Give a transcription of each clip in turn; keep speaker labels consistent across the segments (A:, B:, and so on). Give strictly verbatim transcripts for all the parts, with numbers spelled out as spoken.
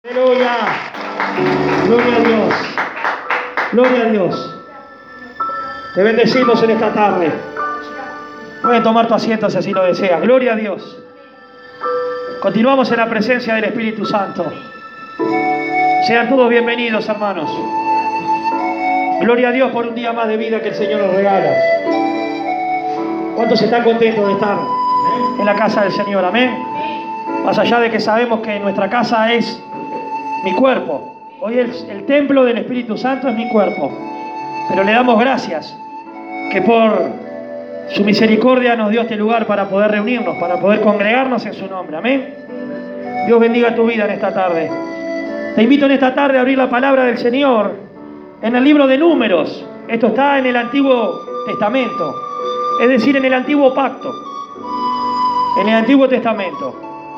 A: Aleluya. Gloria a Dios. Gloria a Dios. Te bendecimos en esta tarde. Pueden tomar tu asiento si así lo deseas. Gloria a Dios. Continuamos en la presencia del Espíritu Santo. Sean todos bienvenidos, hermanos. Gloria a Dios por un día más de vida que el Señor nos regala. ¿Cuántos están contentos de estar en la casa del Señor? Amén. Más allá de que sabemos que nuestra casa es mi cuerpo. Hoy el, el templo del Espíritu Santo es mi cuerpo. Pero le damos gracias que por su misericordia nos dio este lugar para poder reunirnos, para poder congregarnos en su nombre. Amén. Dios bendiga tu vida en esta tarde. Te invito en esta tarde a abrir la palabra del Señor en el libro de Números. Esto está en el Antiguo Testamento, es decir, en el Antiguo Pacto, en el Antiguo Testamento.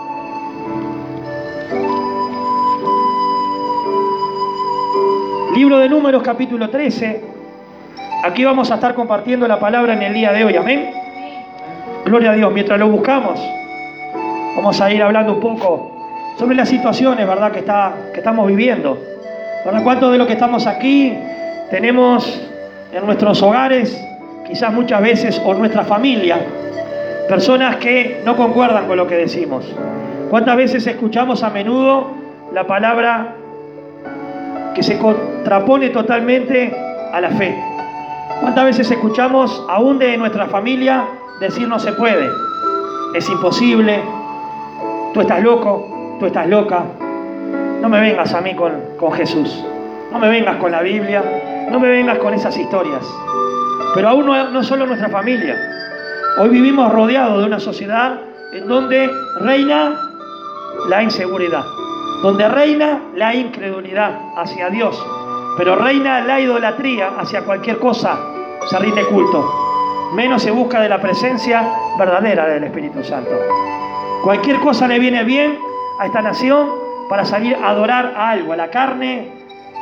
A: Libro de Números, capítulo trece. Aquí vamos a estar compartiendo la palabra en el día de hoy. Amén. Gloria a Dios. Mientras lo buscamos, vamos a ir hablando un poco sobre las situaciones, ¿verdad?, que, está, que estamos viviendo. ¿Verdad? ¿Cuántos de los que estamos aquí tenemos en nuestros hogares, quizás muchas veces, o nuestra familia, personas que no concuerdan con lo que decimos? ¿Cuántas veces escuchamos a menudo la palabra que se contrapone totalmente a la fe? ¿Cuántas veces escuchamos aún de nuestra familia decir no se puede, es imposible, tú estás loco, tú estás loca? No me vengas a mí con, con Jesús, no me vengas con la Biblia, no me vengas con esas historias. Pero aún no, no solo nuestra familia. Hoy vivimos rodeados de una sociedad en donde reina la inseguridad, donde reina la incredulidad hacia Dios, pero reina la idolatría hacia cualquier cosa. Se rinde culto, menos se busca de la presencia verdadera del Espíritu Santo. Cualquier cosa le viene bien a esta nación para salir a adorar a algo, a la carne,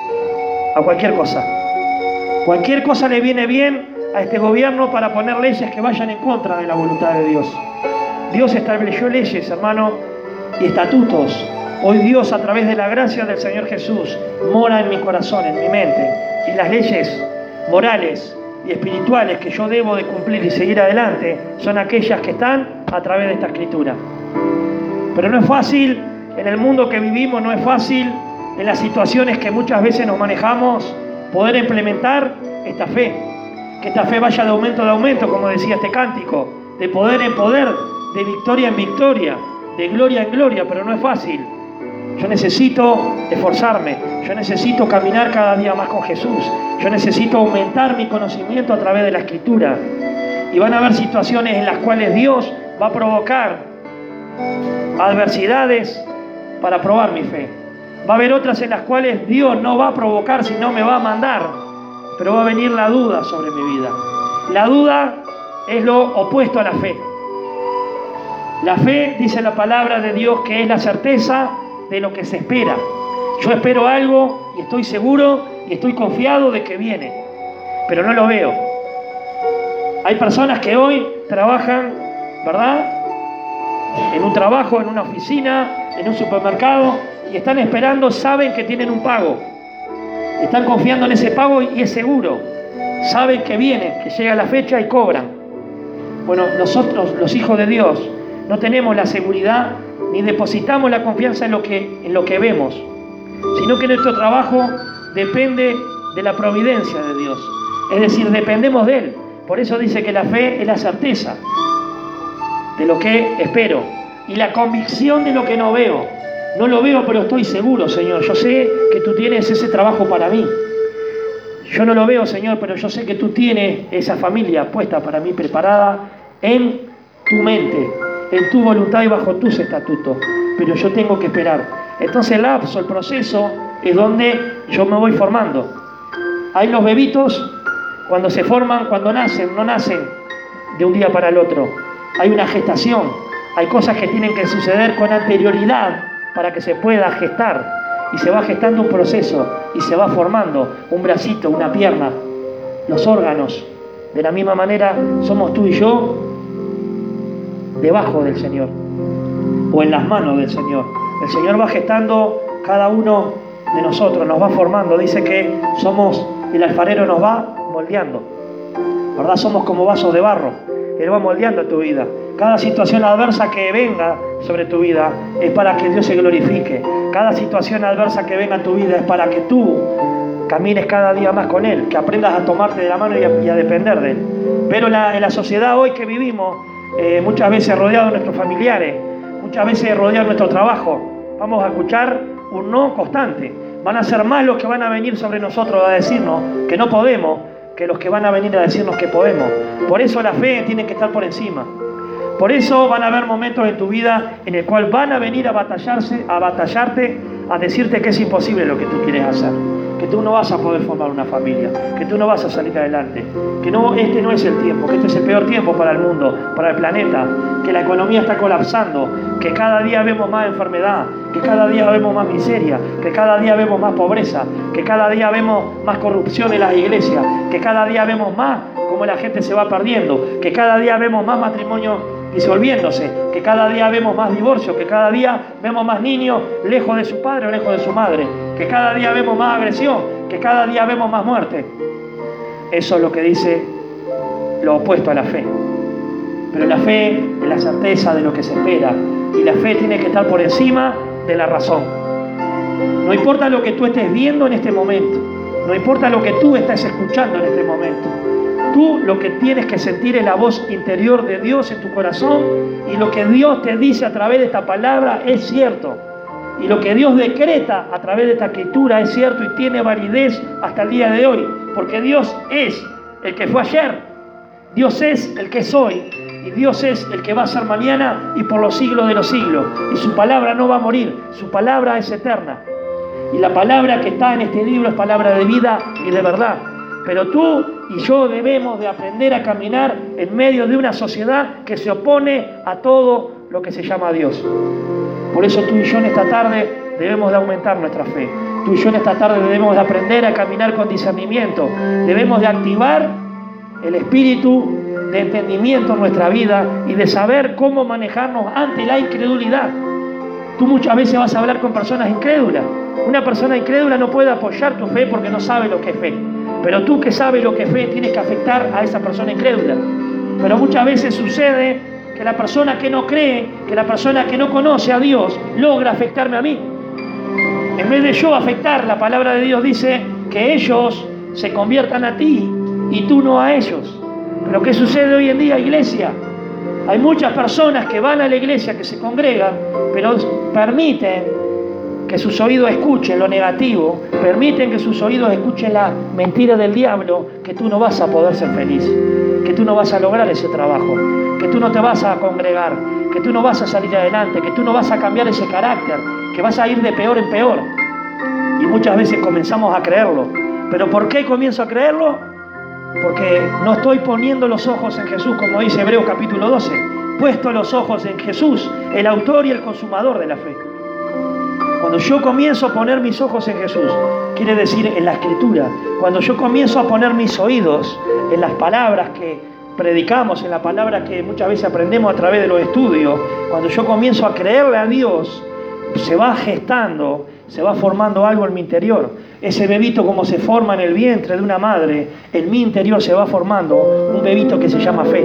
A: a cualquier cosa. Cualquier cosa le viene bien a este gobierno para poner leyes que vayan en contra de la voluntad de Dios. Dios estableció leyes, hermano, y estatutos. Hoy Dios, a través de la gracia del Señor Jesús, mora en mi corazón, en mi mente. Y las leyes morales y espirituales que yo debo de cumplir y seguir adelante son aquellas que están a través de esta Escritura. Pero no es fácil en el mundo que vivimos, no es fácil en las situaciones que muchas veces nos manejamos poder implementar esta fe. Que esta fe vaya de aumento a aumento, como decía este cántico, de poder en poder, de victoria en victoria, de gloria en gloria, pero no es fácil. Yo necesito esforzarme, yo necesito caminar cada día más con Jesús, yo necesito aumentar mi conocimiento a través de la Escritura. Y van a haber situaciones en las cuales Dios va a provocar adversidades para probar mi fe. Va a haber otras en las cuales Dios no va a provocar, sino me va a mandar, pero va a venir la duda sobre mi vida. La duda es lo opuesto a la fe. La fe, dice la palabra de Dios, que es la certeza de lo que se espera. Yo espero algo y estoy seguro y estoy confiado de que viene, pero no lo veo. Hay personas que hoy trabajan, ¿verdad?, en un trabajo, en una oficina, en un supermercado, y están esperando, saben que tienen un pago. Están confiando en ese pago y es seguro. Saben que viene, que llega la fecha y cobran. Bueno, nosotros, los hijos de Dios, no tenemos la seguridad ni depositamos la confianza en lo que, en lo que vemos, sino que nuestro trabajo depende de la providencia de Dios. Es decir, dependemos de Él. Por eso dice que la fe es la certeza de lo que espero y la convicción de lo que no veo. No lo veo, pero estoy seguro, Señor. Yo sé que tú tienes ese trabajo para mí. Yo no lo veo, Señor, pero yo sé que tú tienes esa familia puesta para mí, preparada en tu mente, en tu voluntad y bajo tus estatutos, pero yo tengo que esperar. Entonces el lapso, el proceso, es donde yo me voy formando. Hay los bebitos, cuando se forman, cuando nacen, no nacen de un día para el otro. Hay una gestación, hay cosas que tienen que suceder con anterioridad para que se pueda gestar, y se va gestando un proceso, y se va formando un bracito, una pierna, los órganos. De la misma manera somos tú y yo debajo del Señor, o en las manos del Señor. El Señor va gestando cada uno de nosotros nos va formando. Dice que somos, el alfarero nos va moldeando, ¿verdad? Somos como vasos de barro. Él va moldeando tu vida. Cada situación adversa que venga sobre tu vida es para que Dios se glorifique. Cada situación adversa que venga en tu vida es para que tú camines cada día más con Él, que aprendas a tomarte de la mano y a, y a depender de Él. Pero la, en la sociedad hoy que vivimos, eh, muchas veces rodeados de nuestros familiares, muchas veces rodeados de nuestro trabajo, vamos a escuchar un no constante. Van a ser más los que van a venir sobre nosotros a decirnos que no podemos, que los que van a venir a decirnos que podemos. Por eso la fe tiene que estar por encima. Por eso van a haber momentos en tu vida en el cual van a venir a batallarse, a batallarte, a decirte que es imposible lo que tú quieres hacer, que tú no vas a poder formar una familia, que tú no vas a salir adelante, que no, este no es el tiempo, que este es el peor tiempo para el mundo, para el planeta, que la economía está colapsando, que cada día vemos más enfermedad, que cada día vemos más miseria, que cada día vemos más pobreza, que cada día vemos más corrupción en las iglesias, que cada día vemos más cómo la gente se va perdiendo, que cada día vemos más matrimonios disolviéndose, que cada día vemos más divorcios, que cada día vemos más niños lejos de su padre o lejos de su madre, que cada día vemos más agresión, que cada día vemos más muerte. Eso es lo que dice lo opuesto a la fe. Pero la fe es la certeza de lo que se espera, y la fe tiene que estar por encima de la razón. No importa lo que tú estés viendo en este momento, no importa lo que tú estés escuchando en este momento. Tú lo que tienes que sentir es la voz interior de Dios en tu corazón, y lo que Dios te dice a través de esta palabra es cierto. Y lo que Dios decreta a través de esta escritura es cierto y tiene validez hasta el día de hoy. Porque Dios es el que fue ayer, Dios es el que es hoy, y Dios es el que va a ser mañana y por los siglos de los siglos. Y su palabra no va a morir, su palabra es eterna. Y la palabra que está en este libro es palabra de vida y de verdad. Pero tú y yo debemos de aprender a caminar en medio de una sociedad que se opone a todo lo que se llama Dios. Por eso tú y yo en esta tarde debemos de aumentar nuestra fe. Tú y yo en esta tarde debemos de aprender a caminar con discernimiento. Debemos de activar el espíritu de entendimiento en nuestra vida y de saber cómo manejarnos ante la incredulidad. Tú muchas veces vas a hablar con personas incrédulas. Una persona incrédula no puede apoyar tu fe porque no sabe lo que es fe. Pero tú que sabes lo que es fe, tienes que afectar a esa persona incrédula. Pero muchas veces sucede que la persona que no cree, que la persona que no conoce a Dios, logra afectarme a mí. En vez de yo afectar, la palabra de Dios dice que ellos se conviertan a ti y tú no a ellos. Pero ¿qué sucede hoy en día, iglesia? Hay muchas personas que van a la iglesia, que se congregan, pero permiten que sus oídos escuchen lo negativo, permiten que sus oídos escuchen la mentira del diablo, que tú no vas a poder ser feliz, que tú no vas a lograr ese trabajo, que tú no te vas a congregar, que tú no vas a salir adelante, que tú no vas a cambiar ese carácter, que vas a ir de peor en peor. Y muchas veces comenzamos a creerlo. ¿Pero por qué comienzo a creerlo? Porque no estoy poniendo los ojos en Jesús, como dice Hebreos capítulo doce. Puesto los ojos en Jesús, el autor y el consumador de la fe. Cuando yo comienzo a poner mis ojos en Jesús, quiere decir en la Escritura, cuando yo comienzo a poner mis oídos en las palabras que predicamos, en la palabra que muchas veces aprendemos a través de los estudios, cuando yo comienzo a creerle a Dios, se va gestando, se va formando algo en mi interior. Ese bebito, como se forma en el vientre de una madre, en mi interior se va formando un bebito que se llama fe.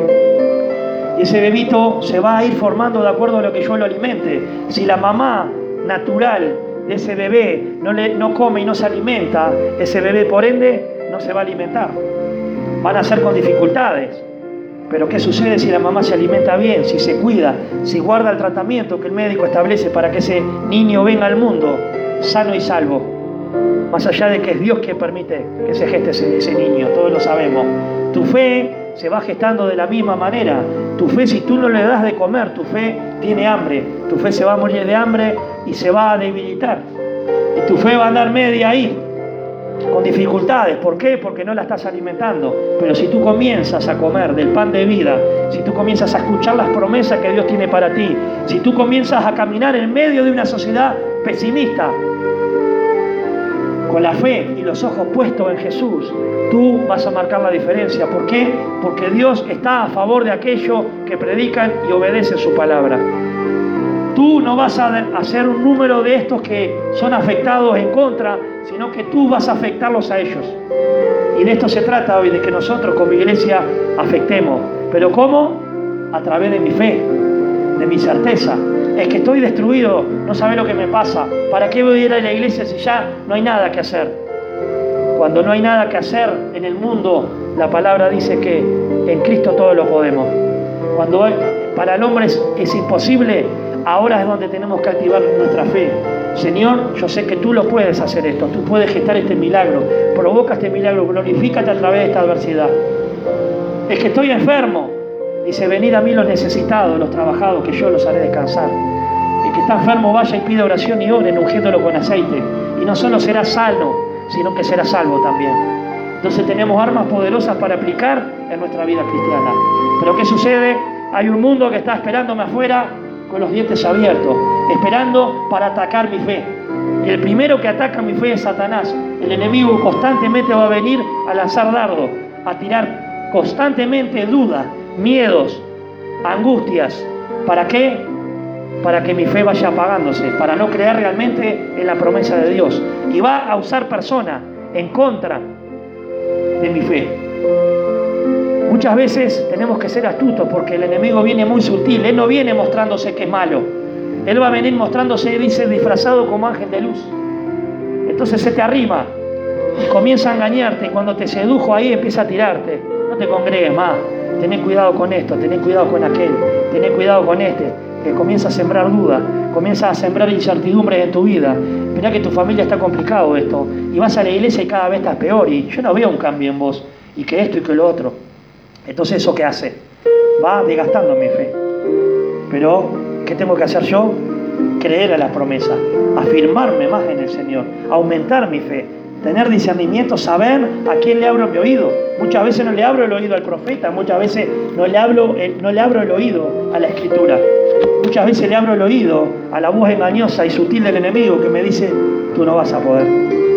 A: Y ese bebito se va a ir formando de acuerdo a lo que yo lo alimente. Si la mamá natural de ese bebé no, le, no come y no se alimenta, ese bebé por ende no se va a alimentar. Van a ser con dificultades. Pero ¿qué sucede si la mamá se alimenta bien, si se cuida, si guarda el tratamiento que el médico establece para que ese niño venga al mundo sano y salvo? Más allá de que es Dios quien permite que se geste ese, ese niño, todos lo sabemos. Tu fe se va gestando de la misma manera. Tu fe, si tú no le das de comer, tu fe tiene hambre. Tu fe se va a morir de hambre y se va a debilitar. Y tu fe va a andar media ahí, con dificultades. ¿Por qué? Porque no la estás alimentando. Pero si tú comienzas a comer del pan de vida, si tú comienzas a escuchar las promesas que Dios tiene para ti, si tú comienzas a caminar en medio de una sociedad pesimista, con la fe y los ojos puestos en Jesús, tú vas a marcar la diferencia. ¿Por qué? Porque Dios está a favor de aquellos que predican y obedecen su palabra. Tú no vas a hacer un número de estos que son afectados en contra, sino que tú vas a afectarlos a ellos. Y de esto se trata hoy, de que nosotros como iglesia afectemos. ¿Pero cómo? A través de mi fe, de mi certeza. Es que estoy destruido, no sabes lo que me pasa. ¿Para qué voy a ir a la iglesia si ya no hay nada que hacer? Cuando no hay nada que hacer en el mundo, la palabra dice que en Cristo todo lo podemos. Cuando hay, para el hombre es, es imposible, ahora es donde tenemos que activar nuestra fe. Señor, yo sé que tú lo puedes hacer esto, tú puedes gestar este milagro, provoca este milagro, glorifícate a través de esta adversidad. Es que estoy enfermo. Dice, venid a mí los necesitados, los trabajados, que yo los haré descansar. El que está enfermo vaya y pida oración y oren, ungiéndolo con aceite. Y no solo será sano, sino que será salvo también. Entonces tenemos armas poderosas para aplicar en nuestra vida cristiana. Pero ¿qué sucede? Hay un mundo que está esperándome afuera con los dientes abiertos, esperando para atacar mi fe. Y el primero que ataca mi fe es Satanás. El enemigo constantemente va a venir a lanzar dardos, a tirar constantemente dudas, miedos, angustias. ¿Para qué? Para que mi fe vaya apagándose, para no creer realmente en la promesa de Dios. Y va a usar personas en contra de mi fe. Muchas veces tenemos que ser astutos porque el enemigo viene muy sutil. Él no viene mostrándose que es malo. Él va a venir mostrándose, dice, disfrazado como ángel de luz. Entonces se te arrima y comienza a engañarte. Y cuando te sedujo ahí empieza a tirarte. No te congregues más. Tené cuidado con esto, tené cuidado con aquel, tené cuidado con este. Que comienza a sembrar dudas, comienza a sembrar incertidumbres en tu vida. Mirá que tu familia está complicado esto. Y vas a la iglesia y cada vez estás peor. Y yo no veo un cambio en vos. Y que esto y que lo otro. Entonces, ¿eso qué hace? Va desgastando mi fe. Pero, ¿qué tengo que hacer yo? Creer a las promesas, afirmarme más en el Señor, aumentar mi fe, tener discernimiento, saber a quién le abro mi oído. Muchas veces no le abro el oído al profeta, muchas veces no le, hablo, no le abro el oído a la Escritura. Muchas veces le abro el oído a la voz engañosa y sutil del enemigo que me dice, tú no vas a poder.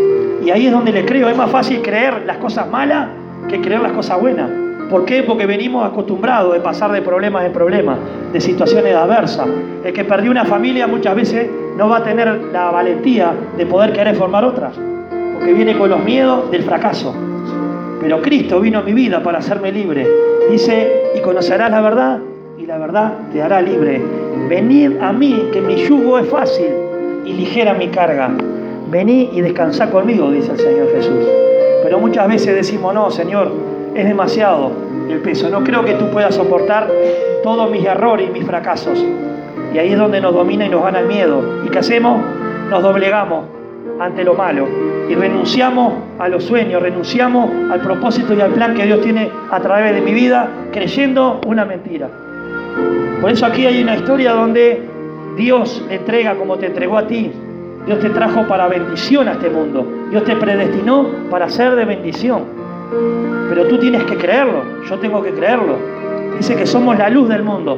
A: Y ahí es donde le creo. Es más fácil creer las cosas malas que creer las cosas buenas. ¿Por qué? Porque venimos acostumbrados de pasar de problemas en problemas, de situaciones adversas. El que perdió una familia muchas veces no va a tener la valentía de poder querer formar otra, porque viene con los miedos del fracaso. Pero Cristo vino a mi vida para hacerme libre. Dice, y conocerás la verdad, y la verdad te hará libre. Venid a mí, que mi yugo es fácil y ligera mi carga. Venid y descansad conmigo, dice el Señor Jesús. Pero muchas veces decimos, no, Señor, es demasiado el peso. No creo que tú puedas soportar todos mis errores y mis fracasos. Y ahí es donde nos domina y nos gana el miedo. ¿Y qué hacemos? Nos doblegamos ante lo malo y renunciamos a los sueños, renunciamos al propósito y al plan que Dios tiene a través de mi vida, creyendo una mentira. Por eso aquí hay una historia donde Dios entrega como te entregó a ti. Dios te trajo para bendición a este mundo. Dios te predestinó para ser de bendición. Pero tú tienes que creerlo. Yo tengo que creerlo. Dice que somos la luz del mundo.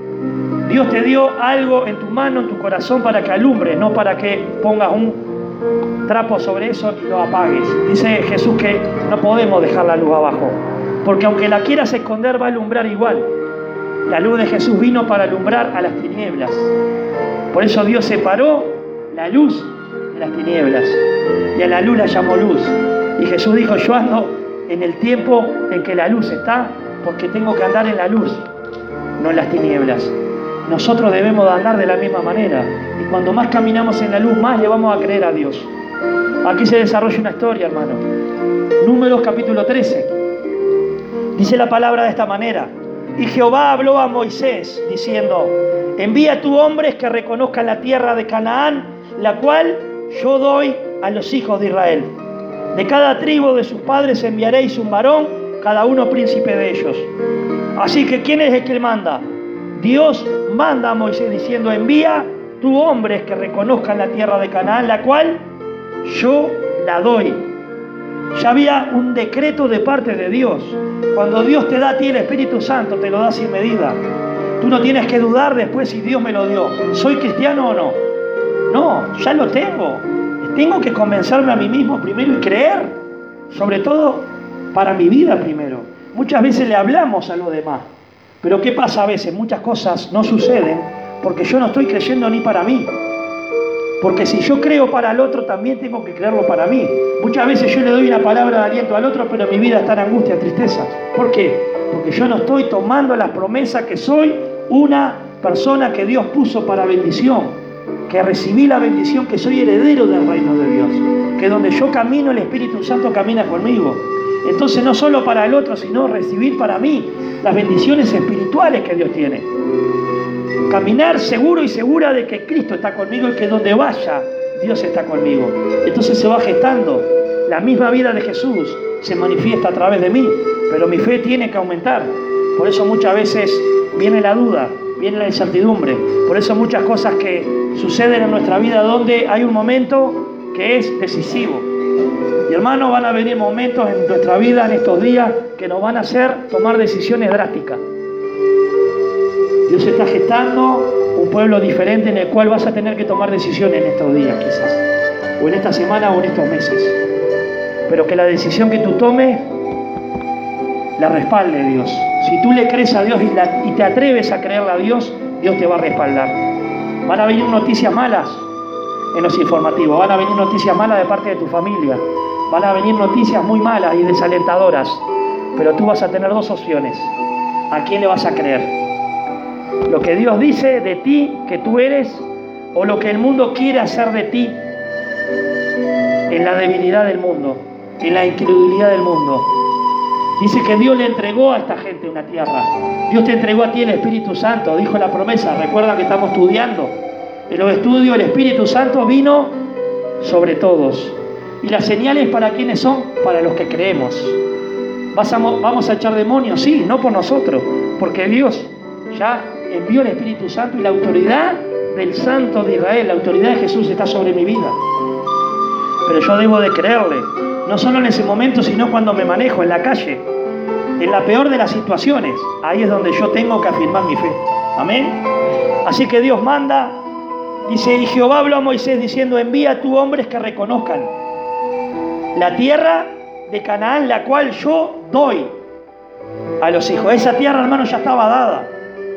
A: Dios te dio algo en tu mano, en tu corazón, para que alumbre, no para que pongas un trapo sobre eso y lo apagues. Dice Jesús que no podemos dejar la luz abajo, porque aunque la quieras esconder, va a alumbrar igual. La luz de Jesús vino para alumbrar a las tinieblas. Por eso Dios separó la luz de las tinieblas y a la luz la llamó luz. Y Jesús dijo, yo ando en el tiempo en que la luz está, porque tengo que andar en la luz, no en las tinieblas. Nosotros debemos andar de la misma manera. Y cuando más caminamos en la luz, más le vamos a creer a Dios. Aquí se desarrolla una historia, hermano. Números capítulo trece. Dice la palabra de esta manera. Y Jehová habló a Moisés, diciendo, envía tú hombres que reconozcan la tierra de Canaán, la cual yo doy a los hijos de Israel. De cada tribu de sus padres enviaréis un varón, cada uno príncipe de ellos. Así que, ¿quién es el que manda? Dios manda a Moisés diciendo, envía tú hombres que reconozcan la tierra de Canaán, la cual yo la doy. Ya había un decreto de parte de Dios. Cuando Dios te da a ti el Espíritu Santo, te lo da sin medida. Tú no tienes que dudar después si Dios me lo dio. ¿Soy cristiano o no? No, ya lo tengo. Tengo que convencerme a mí mismo primero y creer, sobre todo para mi vida primero. Muchas veces le hablamos a los demás, pero ¿qué pasa a veces? Muchas cosas no suceden Porque yo no estoy creyendo ni para mí. Porque si yo creo para el otro, también tengo que creerlo para mí. Muchas veces yo le doy una palabra de aliento al otro, pero mi vida está en angustia, en tristeza. ¿Por qué? Porque yo no estoy tomando las promesas que soy una persona que Dios puso para bendición. Que recibí la bendición, que soy heredero del reino de Dios. Que donde yo camino, el Espíritu Santo camina conmigo. Entonces no solo para el otro, sino recibir para mí las bendiciones espirituales que Dios tiene. Caminar seguro y segura de que Cristo está conmigo y que donde vaya, Dios está conmigo. Entonces se va gestando. La misma vida de Jesús se manifiesta a través de mí, pero mi fe tiene que aumentar. Por eso muchas veces viene la duda, viene la incertidumbre. Por eso muchas cosas que suceden en nuestra vida donde hay un momento que es decisivo. Y hermanos, van a venir momentos en nuestra vida, en estos días, que nos van a hacer tomar decisiones drásticas. Dios está gestando un pueblo diferente en el cual vas a tener que tomar decisiones en estos días quizás, o en esta semana o en estos meses. Pero que la decisión que tú tomes la respalde Dios. Si tú le crees a Dios y, la, y te atreves a creerle a Dios, Dios te va a respaldar. Van a venir noticias malas en los informativos, van a venir noticias malas de parte de tu familia, van a venir noticias muy malas y desalentadoras, pero tú vas a tener dos opciones. ¿A quién le vas a creer? ¿Lo que Dios dice de ti, que tú eres, o lo que el mundo quiere hacer de ti en la debilidad del mundo, en la incredulidad del mundo? Dice que Dios le entregó a esta gente una tierra. Dios te entregó a ti el Espíritu Santo, dijo la promesa. Recuerda que estamos estudiando. En los estudios el Espíritu Santo vino sobre todos. ¿Y las señales para quiénes son? Para los que creemos. ¿Vas a, ¿Vamos a echar demonios? Sí, no por nosotros, porque Dios ya envió el Espíritu Santo y la autoridad del Santo de Israel, la autoridad de Jesús está sobre mi vida. Pero yo debo de creerle, no solo en ese momento, sino cuando me manejo en la calle, en la peor de las situaciones. Ahí es donde yo tengo que afirmar mi fe. Amén. Así que Dios manda, dice, y Jehová habló a Moisés diciendo, envía a tus hombres que reconozcan la tierra de Canaán, la cual yo doy a los hijos. Esa tierra, hermano, ya estaba dada.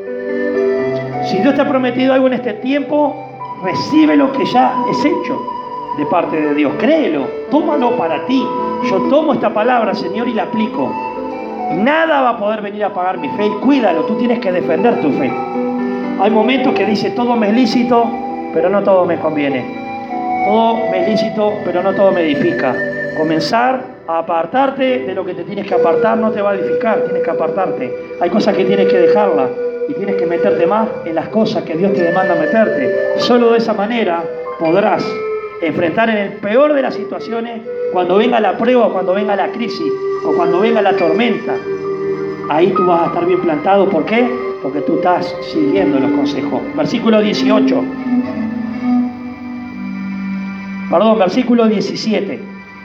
A: Si Dios te ha prometido algo en este tiempo, recibe lo que ya es hecho de parte de Dios. Créelo, tómalo para ti. Yo tomo esta palabra, Señor, y la aplico. Nada va a poder venir a apagar mi fe. Y cuídalo, tú tienes que defender tu fe. Hay momentos que dice, todo me es lícito, pero no todo me conviene. Todo me es lícito, pero no todo me edifica. Comenzar a apartarte de lo que te tienes que apartar no te va a edificar, tienes que apartarte. Hay cosas que tienes que dejarlas y tienes que meterte más en las cosas que Dios te demanda meterte. Solo de esa manera podrás enfrentar en el peor de las situaciones, cuando venga la prueba, cuando venga la crisis o cuando venga la tormenta. Ahí tú vas a estar bien plantado. ¿Por qué? Porque tú estás siguiendo los consejos. Versículo dieciocho. Perdón, versículo diecisiete.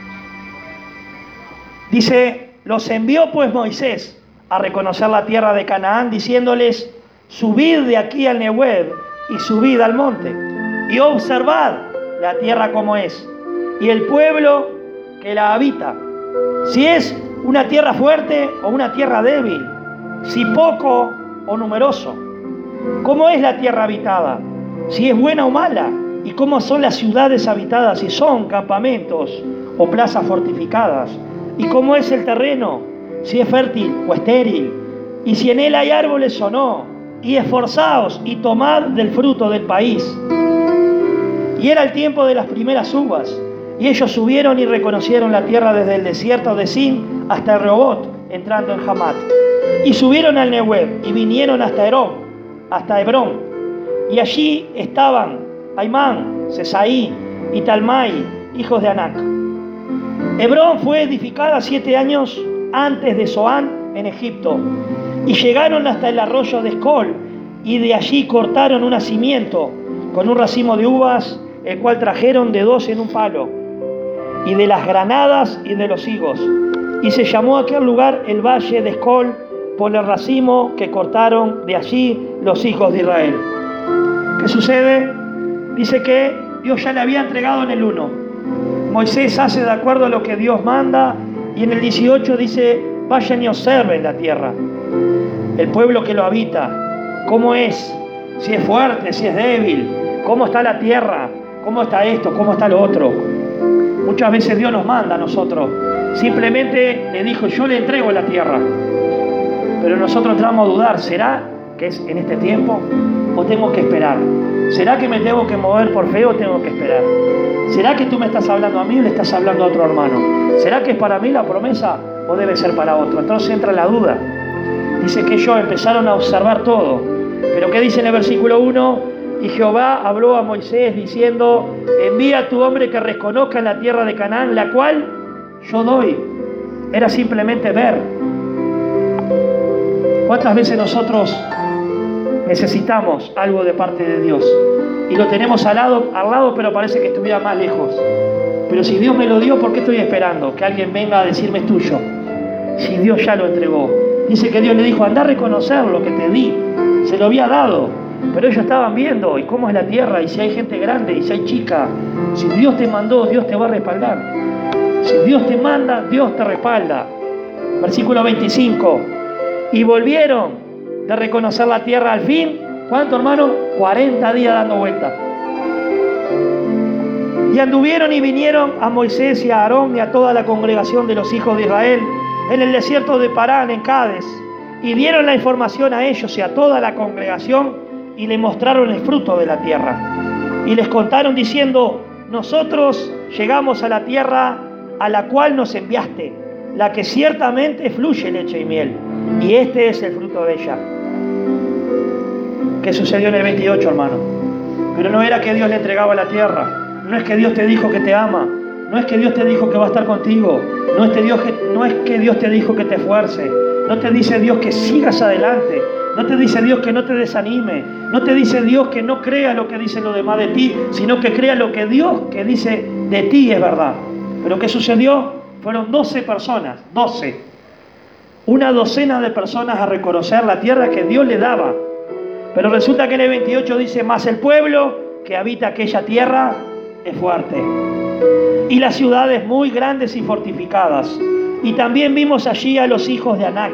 A: Dice, los envió pues Moisés a reconocer la tierra de Canaán, diciéndoles, subid de aquí al Nehueb y subid al monte y observad la tierra como es y el pueblo que la habita, si es una tierra fuerte o una tierra débil, si poco o numeroso, cómo es la tierra habitada, si es buena o mala, y cómo son las ciudades habitadas, si son campamentos o plazas fortificadas, y cómo es el terreno, si es fértil o estéril, y si en él hay árboles o no, y esforzaos y tomad del fruto del país. Y era el tiempo de las primeras uvas, y ellos subieron y reconocieron la tierra desde el desierto de Sin hasta el Rehobot, entrando en Hamat. Y subieron al Nehueb y vinieron hasta Hebrón, hasta Hebrón. Y allí estaban Aimán, Sesaí y Talmai, hijos de Anac. Hebrón fue edificada siete años antes de Zoán en Egipto. Y llegaron hasta el arroyo de Escol, y de allí cortaron un nacimiento con un racimo de uvas, el cual trajeron de dos en un palo, y de las granadas y de los higos. Y se llamó aquel lugar el Valle de Escol, por el racimo que cortaron de allí los hijos de Israel. ¿Qué sucede? Dice que Dios ya le había entregado en el uno. Moisés hace de acuerdo a lo que Dios manda, y en el dieciocho dice, vayan y observen la tierra, el pueblo que lo habita, cómo es, si es fuerte, si es débil, cómo está la tierra, cómo está esto, cómo está lo otro. Muchas veces Dios nos manda a nosotros. Simplemente le dijo, yo le entrego la tierra. Pero nosotros entramos a dudar, ¿será que es en este tiempo o tengo que esperar? ¿Será que me tengo que mover por fe o tengo que esperar? ¿Será que tú me estás hablando a mí o le estás hablando a otro hermano? ¿Será que es para mí la promesa o debe ser para otro? Entonces entra la duda. Dice que ellos empezaron a observar todo. Pero ¿qué dice en el versículo uno? Y Jehová habló a Moisés diciendo, envía a tu hombre que reconozca en la tierra de Canaán, la cual yo doy. Era simplemente ver. ¿Cuántas veces nosotros necesitamos algo de parte de Dios? Y lo tenemos al lado, al lado, pero parece que estuviera más lejos. Pero si Dios me lo dio, ¿por qué estoy esperando que alguien venga a decirme es tuyo? Si Dios ya lo entregó. Dice que Dios le dijo, anda a reconocer lo que te di. Se lo había dado. Pero ellos estaban viendo, y cómo es la tierra, y si hay gente grande, y si hay chica. Si Dios te mandó, Dios te va a respaldar. Si Dios te manda, Dios te respalda. Versículo veinticinco. Y volvieron de reconocer la tierra al fin. ¿Cuánto, hermano? cuarenta días dando vueltas. Y anduvieron y vinieron a Moisés y a Aarón y a toda la congregación de los hijos de Israel en el desierto de Parán, en Cades. Y dieron la información a ellos y a toda la congregación y le mostraron el fruto de la tierra. Y les contaron diciendo, nosotros llegamos a la tierra a la cual nos enviaste, la que ciertamente fluye leche y miel. Y este es el fruto de ella. ¿Qué sucedió en el veintiocho, hermano? Pero no era que Dios le entregaba la tierra. No es que Dios te dijo que te ama. No es que Dios te dijo que va a estar contigo. No es que Dios, que, no es que Dios te dijo que te esfuerce. No te dice Dios que sigas adelante. No te dice Dios que no te desanime. No te dice Dios que no creas lo que dicen los demás de ti, sino que crea lo que Dios que dice de ti es verdad. Pero ¿qué sucedió? Fueron doce personas, doce. Una docena de personas a reconocer la tierra que Dios le daba. Pero resulta que en el veintiocho dice, más el pueblo que habita aquella tierra es fuerte. Y las ciudades muy grandes y fortificadas. Y también vimos allí a los hijos de Anac.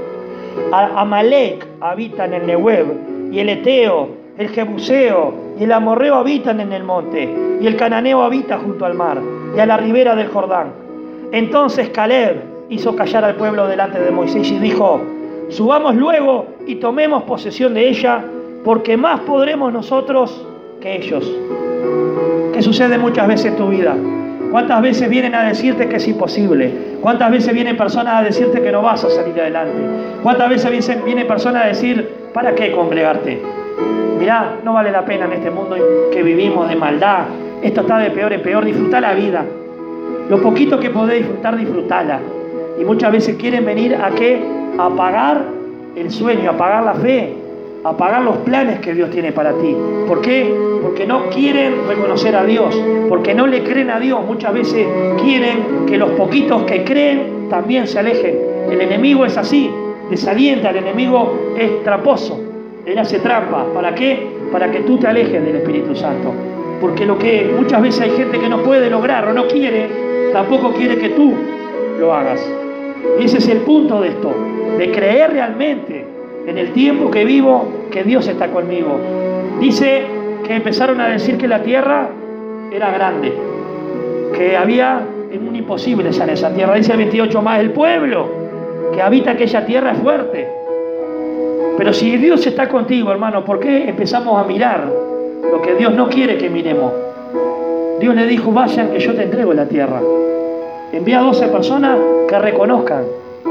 A: Amalek habita en el Nehueb, y el Eteo, el Jebuseo y el Amorreo habitan en el monte, y el Cananeo habita junto al mar, y a la ribera del Jordán. Entonces Caleb hizo callar al pueblo delante de Moisés y dijo, subamos luego y tomemos posesión de ella, porque más podremos nosotros que ellos. ¿Qué sucede muchas veces en tu vida? ¿Cuántas veces vienen a decirte que es imposible? ¿Cuántas veces vienen personas a decirte que no vas a salir adelante? ¿Cuántas veces vienen personas a decir, ¿para qué congregarte? Mirá, no vale la pena en este mundo que vivimos de maldad. Esto está de peor en peor. Disfrutá la vida. Lo poquito que podés disfrutar, disfrutala. Y muchas veces quieren venir a qué? A apagar el sueño, a apagar la fe, a apagar los planes que Dios tiene para ti. ¿Por qué? Porque no quieren reconocer a Dios, porque no le creen a Dios. Muchas veces quieren que los poquitos que creen también se alejen. El enemigo es así, desalienta, el enemigo es tramposo, él hace trampa. ¿Para qué? Para que tú te alejes del Espíritu Santo. Porque lo que muchas veces hay gente que no puede lograr o no quiere, tampoco quiere que tú lo hagas. Y ese es el punto de esto, de creer realmente en el tiempo que vivo, que Dios está conmigo. Dice que empezaron a decir que la tierra era grande, que había un imposible en esa tierra. Dice el veintiocho, más el pueblo que habita aquella tierra es fuerte. Pero si Dios está contigo, hermano, ¿por qué empezamos a mirar lo que Dios no quiere que miremos? Dios le dijo, vayan que yo te entrego la tierra. Envía a doce personas que reconozcan.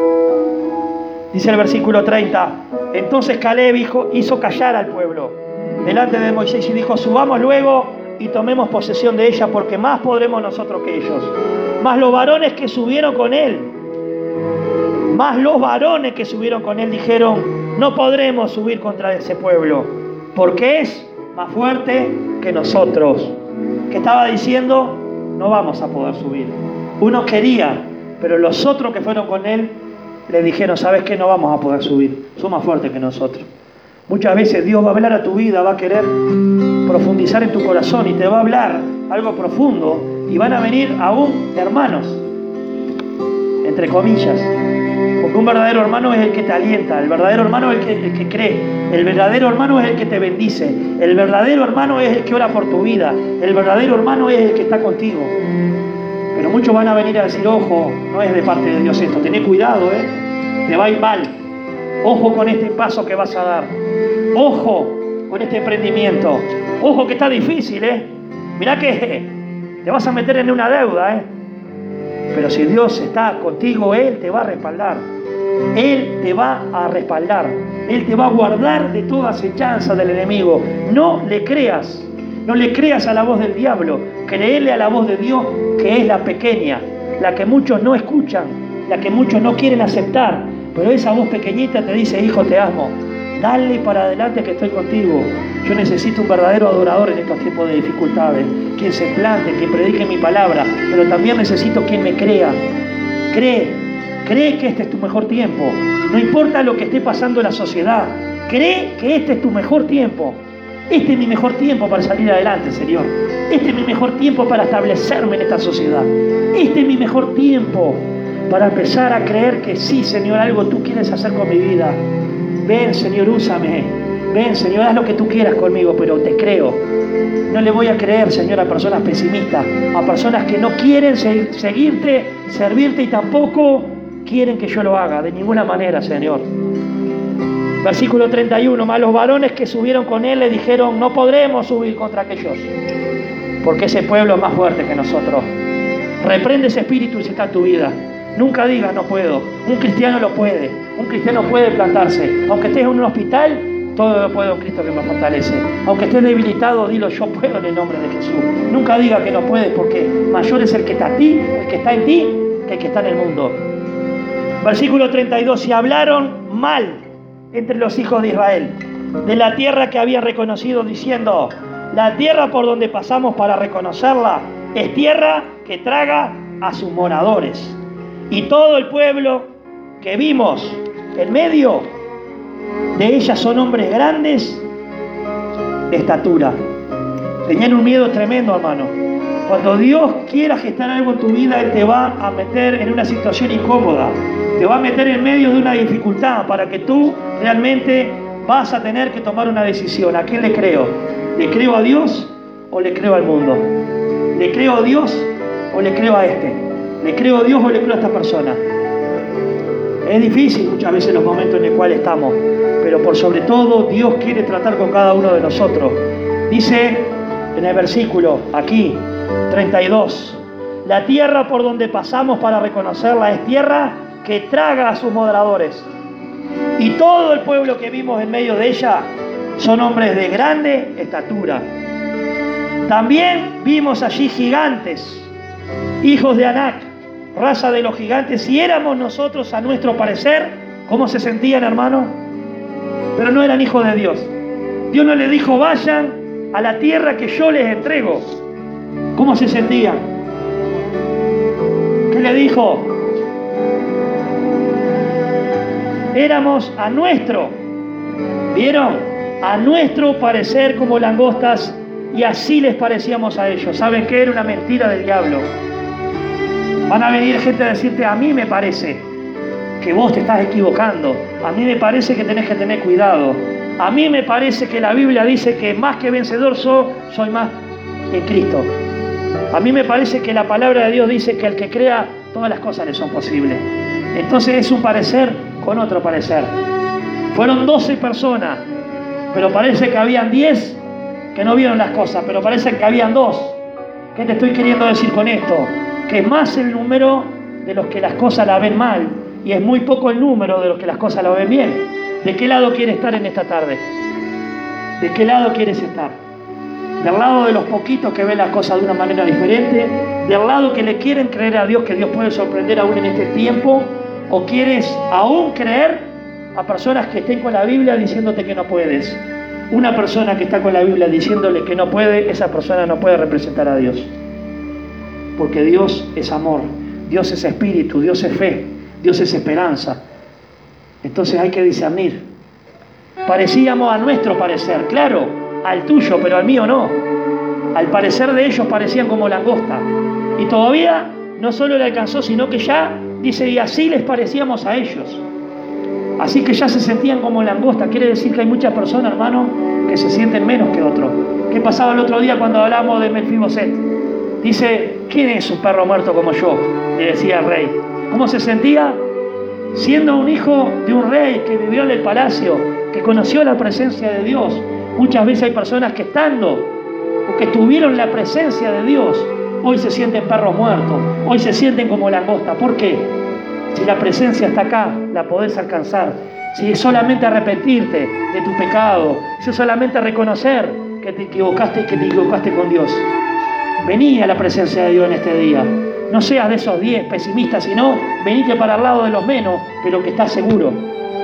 A: Dice el versículo treinta, entonces Caleb hizo, hizo callar al pueblo delante de Moisés y dijo, subamos luego y tomemos posesión de ella, porque más podremos nosotros que ellos. Más los varones que subieron con él, más los varones que subieron con él dijeron, no podremos subir contra ese pueblo, porque es más fuerte que nosotros. ¿Qué estaba diciendo? No vamos a poder subir. Uno quería, pero los otros que fueron con él le dijeron, ¿sabes qué? No vamos a poder subir, son más fuertes que nosotros. Muchas veces Dios va a hablar a tu vida, va a querer profundizar en tu corazón y te va a hablar algo profundo y van a venir aún hermanos, entre comillas, Porque un verdadero hermano es el que te alienta, el verdadero hermano es el que, el que cree, el verdadero hermano es el que te bendice, el verdadero hermano es el que ora por tu vida, el verdadero hermano es el que está contigo. Pero muchos van a venir a decir, ojo, no es de parte de Dios esto, tené cuidado, ¿eh? Te va a ir mal. Ojo con este paso que vas a dar. Ojo con este emprendimiento. Ojo que está difícil, ¿eh? Mirá que te vas a meter en una deuda, ¿eh? Pero si Dios está contigo, Él te va a respaldar. Él te va a respaldar. Él te va a guardar de toda acechanza del enemigo. No le creas. No le creas a la voz del diablo. Créele a la voz de Dios, que es la pequeña, la que muchos no escuchan, la que muchos no quieren aceptar. Pero esa voz pequeñita te dice, hijo, te amo. Dale para adelante que estoy contigo. Yo necesito un verdadero adorador en estos tiempos de dificultades. Quien se plante, quien predique mi palabra. Pero también necesito quien me crea. Cree, cree que este es tu mejor tiempo. No importa lo que esté pasando en la sociedad. Cree que este es tu mejor tiempo. Este es mi mejor tiempo para salir adelante, Señor. Este es mi mejor tiempo para establecerme en esta sociedad. Este es mi mejor tiempo para empezar a creer que sí, Señor, algo tú quieres hacer con mi vida. Ven, Señor, úsame. Ven, Señor, haz lo que tú quieras conmigo, pero te creo. No le voy a creer, Señor, a personas pesimistas, a personas que no quieren seguirte, servirte y tampoco quieren que yo lo haga, de ninguna manera, Señor. Versículo treinta y uno, más los varones que subieron con él le dijeron, no podremos subir contra aquellos, porque ese pueblo es más fuerte que nosotros. Reprende ese espíritu si está en tu vida. Nunca digas no puedo. Un cristiano lo puede. Un cristiano puede plantarse. Aunque estés en un hospital, todo lo puede un Cristo que me fortalece. Aunque estés debilitado, dilo yo puedo en el nombre de Jesús. Nunca digas que no puedes, porque mayor es el que está en ti, el que está en ti, que el que está en el mundo. Versículo treinta y dos, si hablaron mal entre los hijos de Israel de la tierra que habían reconocido, diciendo, la tierra por donde pasamos para reconocerla es tierra que traga a sus moradores. Y todo el pueblo que vimos en medio de ella son hombres grandes de estatura. Tenían un miedo tremendo, hermano. Cuando Dios quiera gestar algo en tu vida, Él te va a meter en una situación incómoda. Te va a meter en medio de una dificultad para que tú realmente vas a tener que tomar una decisión. ¿A quién le creo? ¿Le creo a Dios o le creo al mundo? ¿Le creo a Dios o le creo a este? ¿Le creo a Dios o le creo a esta persona? Es difícil muchas veces los momentos en los cuales estamos, pero por sobre todo Dios quiere tratar con cada uno de nosotros. Dice en el versículo aquí, treinta y dos, la tierra por donde pasamos para reconocerla es tierra que traga a sus moradores. Y todo el pueblo que vimos en medio de ella son hombres de grande estatura. También vimos allí gigantes, hijos de Anac, raza de los gigantes, y éramos nosotros a nuestro parecer, ¿cómo se sentían, hermano? Pero no eran hijos de Dios. Dios no les dijo, vayan a la tierra que yo les entrego. ¿Cómo se sentían? ¿Qué le dijo? Éramos a nuestro, ¿vieron? A nuestro parecer como langostas, y así les parecíamos a ellos. ¿Saben qué? Era una mentira del diablo. Van a venir gente a decirte, a mí me parece que vos te estás equivocando. A mí me parece que tenés que tener cuidado. A mí me parece que la Biblia dice que más que vencedor soy, soy más en Cristo. A mí me parece que la palabra de Dios dice que al que crea, todas las cosas le son posibles. Entonces es un parecer con otro parecer. Fueron doce personas, pero parece que habían diez que no vieron las cosas, pero parece que habían dos. ¿Qué te estoy queriendo decir con esto? Que es más el número de los que las cosas la ven mal y es muy poco el número de los que las cosas la ven bien. ¿De qué lado quieres estar en esta tarde? ¿De qué lado quieres estar? ¿Del lado de los poquitos que ven las cosas de una manera diferente? ¿Del lado que le quieren creer a Dios que Dios puede sorprender aún en este tiempo? ¿O quieres aún creer a personas que estén con la Biblia diciéndote que no puedes? Una persona que está con la Biblia diciéndole que no puede, esa persona no puede representar a Dios. Porque Dios es amor, Dios es espíritu, Dios es fe, Dios es esperanza. Entonces hay que discernir. Parecíamos a nuestro parecer, claro, al tuyo, pero al mío no. Al parecer de ellos parecían como langosta. Y todavía no solo le alcanzó, sino que ya Dice, y así les parecíamos a ellos. Así que ya se sentían como langosta. Quiere decir que hay muchas personas, hermano, que se sienten menos que otros. ¿Qué pasaba el otro día cuando hablamos de Mefiboset? Dice, ¿quién es un perro muerto como yo? Le decía el rey. ¿Cómo se sentía? Siendo un hijo de un rey que vivió en el palacio, que conoció la presencia de Dios. Muchas veces hay personas que estando o que tuvieron la presencia de Dios, hoy se sienten perros muertos, hoy se sienten como langosta. ¿Por qué? Si la presencia está acá, la podés alcanzar. Si es solamente arrepentirte de tu pecado, si es solamente reconocer que te equivocaste y que te equivocaste con Dios. Vení a la presencia de Dios en este día. No seas de esos diez pesimistas, sino venite para el lado de los menos, pero que estás seguro.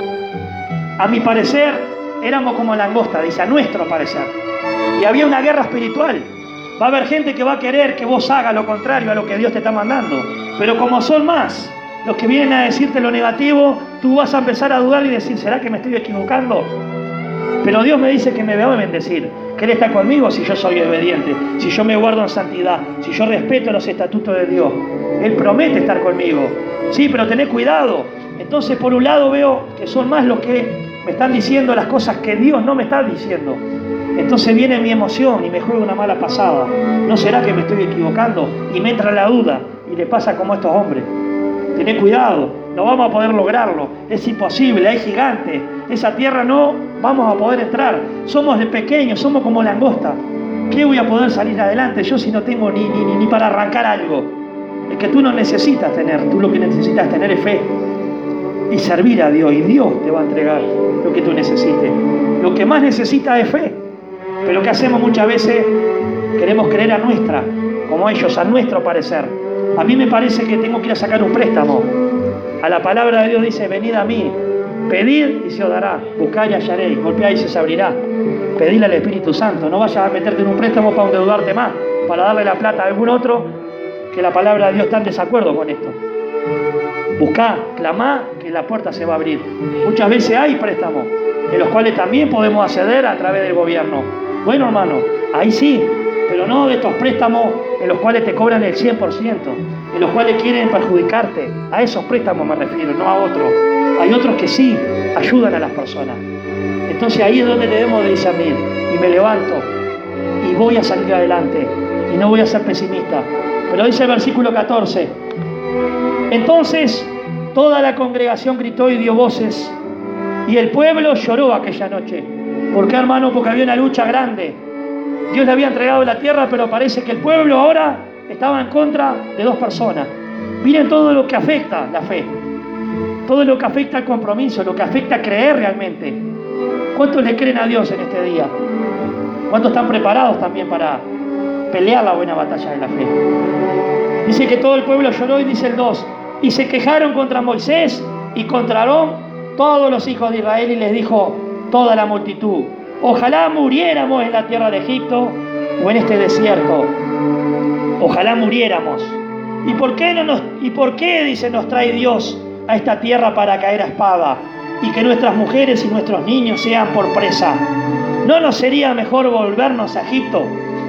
A: A mi parecer, éramos como langosta, dice, a nuestro parecer. Y había una guerra espiritual. Va a haber gente que va a querer que vos hagas lo contrario a lo que Dios te está mandando. Pero como son más los que vienen a decirte lo negativo, tú vas a empezar a dudar y decir, ¿será que me estoy equivocando? Pero Dios me dice que me va a bendecir, que Él está conmigo si yo soy obediente, si yo me guardo en santidad, si yo respeto los estatutos de Dios. Él promete estar conmigo. Sí, pero tened cuidado. Entonces, por un lado veo que son más los que me están diciendo las cosas que Dios no me está diciendo. Entonces viene mi emoción y me juega una mala pasada. ¿No será que me estoy equivocando? Y me entra la duda y le pasa como a estos hombres. Tened cuidado, no vamos a poder lograrlo, es imposible, hay gigantes, esa tierra no vamos a poder entrar, somos de pequeños, somos como langosta. ¿Qué voy a poder salir adelante yo si no tengo ni, ni, ni para arrancar algo? Es que tú no necesitas tener, tú lo que necesitas tener es fe y servir a Dios, y Dios te va a entregar lo que tú necesites. Lo que más necesitas es fe, pero ¿qué hacemos muchas veces? Queremos creer a nuestra, como ellos, a nuestro parecer. A mí me parece que tengo que ir a sacar un préstamo. A la palabra de Dios dice, venid a mí, pedid y se os dará, buscad y hallaréis, golpead y se os abrirá. Pedidle al Espíritu Santo, no vayas a meterte en un préstamo para endeudarte más, para darle la plata a algún otro, que la palabra de Dios está en desacuerdo con esto. Buscad, clamad, que la puerta se va a abrir. Muchas veces hay préstamos, en los cuales también podemos acceder a través del gobierno. Bueno, hermano, ahí sí, pero no de estos préstamos en los cuales te cobran el cien por ciento, en los cuales quieren perjudicarte. A esos préstamos me refiero, no a otros. Hay otros que sí ayudan a las personas. Entonces ahí es donde debemos de discernir. Y me levanto y voy a salir adelante y no voy a ser pesimista. Pero dice el versículo catorce: entonces toda la congregación gritó y dio voces, y el pueblo lloró aquella noche. ¿Por qué, hermano? Porque había una lucha grande. Dios le había entregado la tierra, pero parece que el pueblo ahora estaba en contra de dos personas. Miren todo lo que afecta la fe, todo lo que afecta al compromiso, lo que afecta a creer realmente. ¿Cuántos le creen a Dios en este día? ¿Cuántos están preparados también para pelear la buena batalla de la fe? Dice que todo el pueblo lloró, y dice el dos, y se quejaron contra Moisés y contra Aarón todos los hijos de Israel, y les dijo toda la multitud: ojalá muriéramos en la tierra de Egipto o en este desierto. Ojalá muriéramos. ¿Y por qué no nos, y por qué, dice, nos trae Dios a esta tierra para caer a espada y que nuestras mujeres y nuestros niños sean por presa? ¿No nos sería mejor volvernos a Egipto?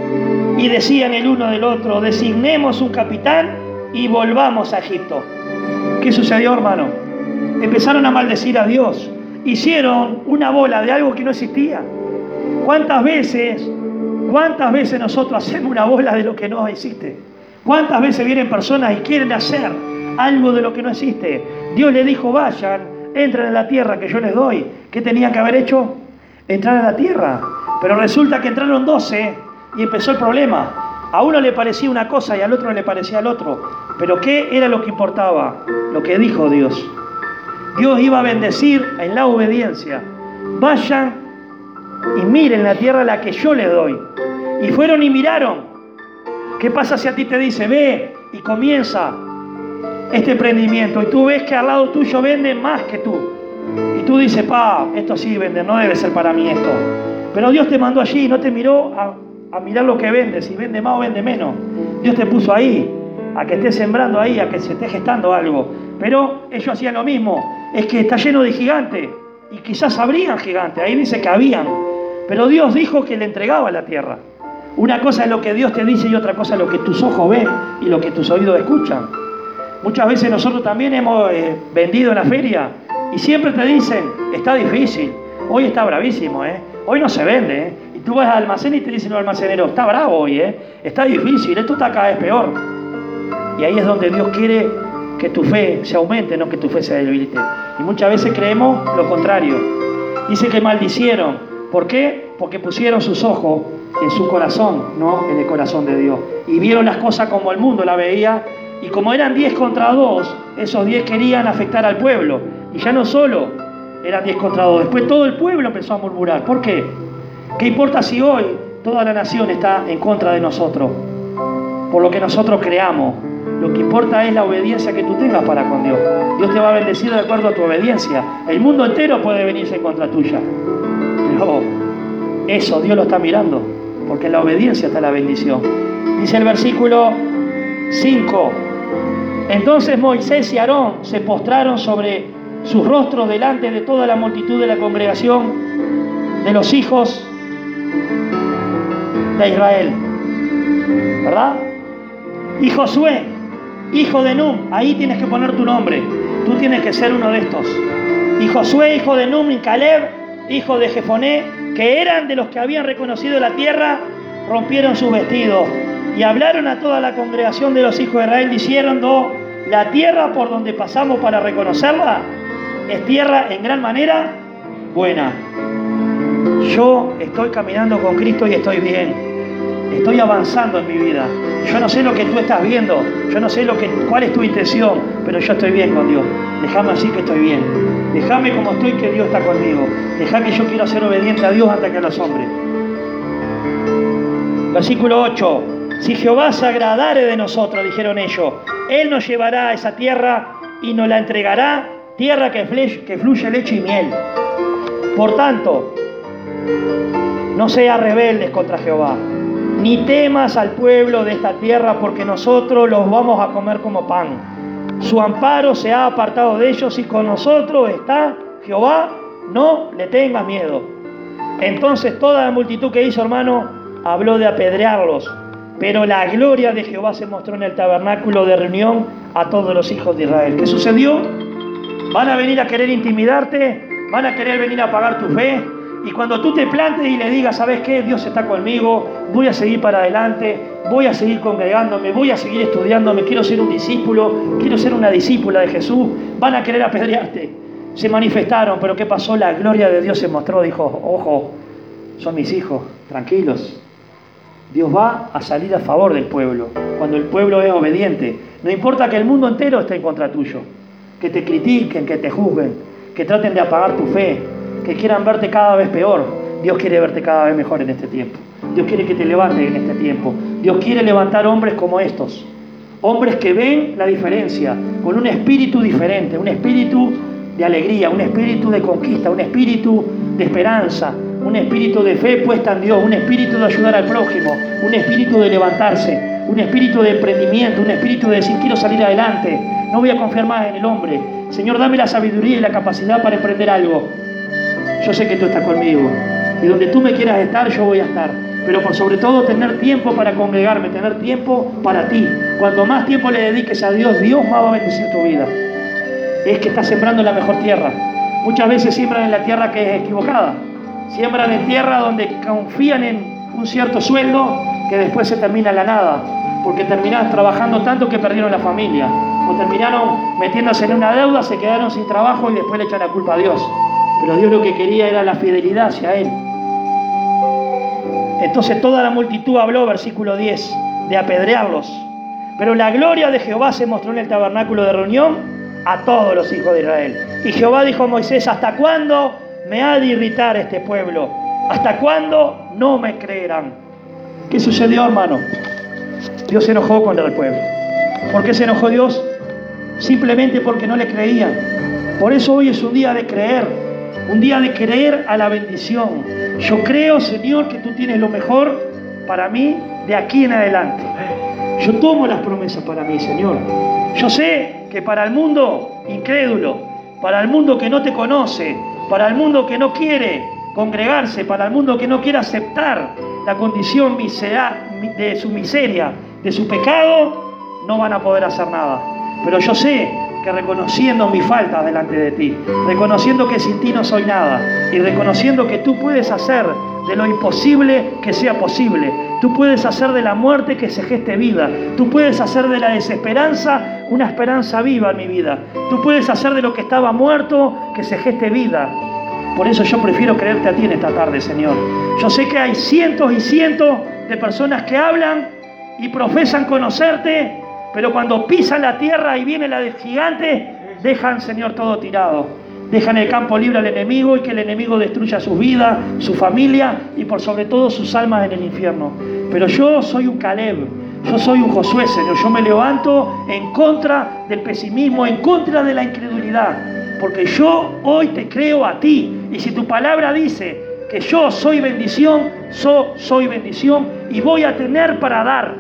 A: Y decían el uno del otro: designemos un capitán y volvamos a Egipto. ¿Qué sucedió, hermano? Empezaron a maldecir a Dios. Hicieron una bola de algo que no existía. ¿Cuántas veces, cuántas veces nosotros hacemos una bola de lo que no existe? ¿Cuántas veces vienen personas y quieren hacer algo de lo que no existe? Dios les dijo: vayan, entren en la tierra que yo les doy. ¿Qué tenían que haber hecho? Entrar a la tierra. Pero resulta que entraron doce y empezó el problema. A uno le parecía una cosa y al otro le parecía al otro. Pero ¿qué era lo que importaba? Lo que dijo Dios. Dios iba a bendecir en la obediencia. Vayan y miren la tierra a la que yo les doy. Y fueron y miraron. ¿Qué pasa si a ti te dice: ve y comienza este emprendimiento, y tú ves que al lado tuyo venden más que tú? Y tú dices: pa, esto sí vende, no debe ser para mí esto. Pero Dios te mandó allí, no te miró a, a mirar lo que vende, si vende más o vende menos. Dios te puso ahí, a que estés sembrando ahí, a que se esté gestando algo. Pero ellos hacían lo mismo. Es que está lleno de gigantes, y quizás habrían gigantes, ahí dice que habían, pero Dios dijo que le entregaba la tierra. Una cosa es lo que Dios te dice y otra cosa es lo que tus ojos ven y lo que tus oídos escuchan. Muchas veces nosotros también hemos eh, vendido en la feria y siempre te dicen, está difícil, hoy está bravísimo, ¿eh? Hoy no se vende, ¿eh? Y tú vas al almacén y te dicen los almaceneros, está bravo hoy, ¿eh? Está difícil, esto está cada vez peor. Y ahí es donde Dios quiere que tu fe se aumente, no que tu fe se debilite. Y muchas veces creemos lo contrario. Dice que maldicieron. ¿Por qué? Porque pusieron sus ojos en su corazón, no en el corazón de Dios. Y vieron las cosas como el mundo la veía. Y como eran diez contra dos, esos diez querían afectar al pueblo. Y ya no solo eran diez contra dos. Después todo el pueblo empezó a murmurar. ¿Por qué? ¿Qué importa si hoy toda la nación está en contra de nosotros? Por lo que nosotros creamos. Lo que importa es la obediencia que tú tengas para con Dios. Dios te va a bendecir de acuerdo a tu obediencia. El mundo entero puede venirse en contra tuya. Pero eso Dios lo está mirando. Porque en la obediencia está la bendición. Dice el versículo cinco. Entonces Moisés y Aarón se postraron sobre sus rostros delante de toda la multitud de la congregación de los hijos de Israel. ¿Verdad? Y Josué, hijo de Num, ahí tienes que poner tu nombre. Tú tienes que ser uno de estos. Y Josué, hijo de Num, y Caleb, hijo de Jefoné, que eran de los que habían reconocido la tierra, rompieron sus vestidos y hablaron a toda la congregación de los hijos de Israel diciendo: la tierra por donde pasamos para reconocerla es tierra en gran manera buena. Yo estoy caminando con Cristo y estoy bien. Estoy avanzando en mi vida. Yo no sé lo que tú estás viendo. Yo no sé lo que, cuál es tu intención. Pero yo estoy bien con Dios. Déjame así que estoy bien. Déjame como estoy, que Dios está conmigo. Deja que yo quiero ser obediente a Dios antes que a los hombres. Versículo ocho. Si Jehová se agradare de nosotros, dijeron ellos, Él nos llevará a esa tierra y nos la entregará, tierra que fluye, que fluye leche y miel. Por tanto, no seas rebeldes contra Jehová, ni temas al pueblo de esta tierra, porque nosotros los vamos a comer como pan. Su amparo se ha apartado de ellos y con nosotros está Jehová, no le tengas miedo. Entonces toda la multitud que hizo, hermano, habló de apedrearlos, pero la gloria de Jehová se mostró en el tabernáculo de reunión a todos los hijos de Israel. ¿Qué sucedió? Van a venir a querer intimidarte, van a querer venir a apagar tu fe. Y cuando tú te plantes y le digas, ¿sabes qué? Dios está conmigo, voy a seguir para adelante, voy a seguir congregándome, voy a seguir estudiándome, quiero ser un discípulo, quiero ser una discípula de Jesús, van a querer apedrearte. Se manifestaron, pero ¿qué pasó? La gloria de Dios se mostró, dijo, ojo, son mis hijos, tranquilos. Dios va a salir a favor del pueblo, cuando el pueblo es obediente. No importa que el mundo entero esté en contra tuyo, que te critiquen, que te juzguen, que traten de apagar tu fe, que quieran verte cada vez peor. Dios quiere verte cada vez mejor en este tiempo. Dios quiere que te levantes en este tiempo. Dios quiere levantar hombres como estos. Hombres que ven la diferencia, con un espíritu diferente, un espíritu de alegría, un espíritu de conquista, un espíritu de esperanza, un espíritu de fe puesta en Dios, un espíritu de ayudar al prójimo, un espíritu de levantarse, un espíritu de emprendimiento, un espíritu de decir quiero salir adelante, no voy a confiar más en el hombre. Señor, dame la sabiduría y la capacidad para emprender algo. Yo sé que tú estás conmigo y donde tú me quieras estar, yo voy a estar. Pero por sobre todo tener tiempo para congregarme, tener tiempo para ti. Cuanto más tiempo le dediques a Dios, Dios más va a bendecir tu vida. Es que estás sembrando en la mejor tierra. Muchas veces siembran en la tierra que es equivocada. Siembran en tierra donde confían en un cierto sueldo que después se termina en la nada. Porque terminaron trabajando tanto que perdieron la familia. O terminaron metiéndose en una deuda, se quedaron sin trabajo y después le echan la culpa a Dios. Pero Dios lo que quería era la fidelidad hacia Él. Entonces toda la multitud habló, versículo diez, de apedrearlos. Pero la gloria de Jehová se mostró en el tabernáculo de reunión a todos los hijos de Israel. Y Jehová dijo a Moisés, ¿hasta cuándo me ha de irritar este pueblo? ¿Hasta cuándo no me creerán? ¿Qué sucedió, hermano? Dios se enojó con el pueblo. ¿Por qué se enojó Dios? Simplemente porque no le creían. Por eso hoy es un día de creer. Un día de creer a la bendición. Yo creo, Señor, que tú tienes lo mejor para mí de aquí en adelante. Yo tomo las promesas para mí, Señor. Yo sé que para el mundo incrédulo, para el mundo que no te conoce, para el mundo que no quiere congregarse, para el mundo que no quiere aceptar la condición misera, de su miseria, de su pecado, no van a poder hacer nada. Pero yo sé que reconociendo mi falta delante de ti, reconociendo que sin ti no soy nada, y reconociendo que tú puedes hacer de lo imposible que sea posible, tú puedes hacer de la muerte que se geste vida, tú puedes hacer de la desesperanza una esperanza viva en mi vida, tú puedes hacer de lo que estaba muerto que se geste vida. Por eso yo prefiero creerte a ti en esta tarde, Señor. Yo sé que hay cientos y cientos de personas que hablan y profesan conocerte, pero cuando pisan la tierra y viene la del gigante, dejan, Señor, todo tirado. Dejan el campo libre al enemigo y que el enemigo destruya su vida, su familia y por sobre todo sus almas en el infierno. Pero yo soy un Caleb, yo soy un Josué, Señor. Yo me levanto en contra del pesimismo, en contra de la incredulidad, porque yo hoy te creo a ti. Y si tu palabra dice que yo soy bendición, yo soy bendición y voy a tener para dar.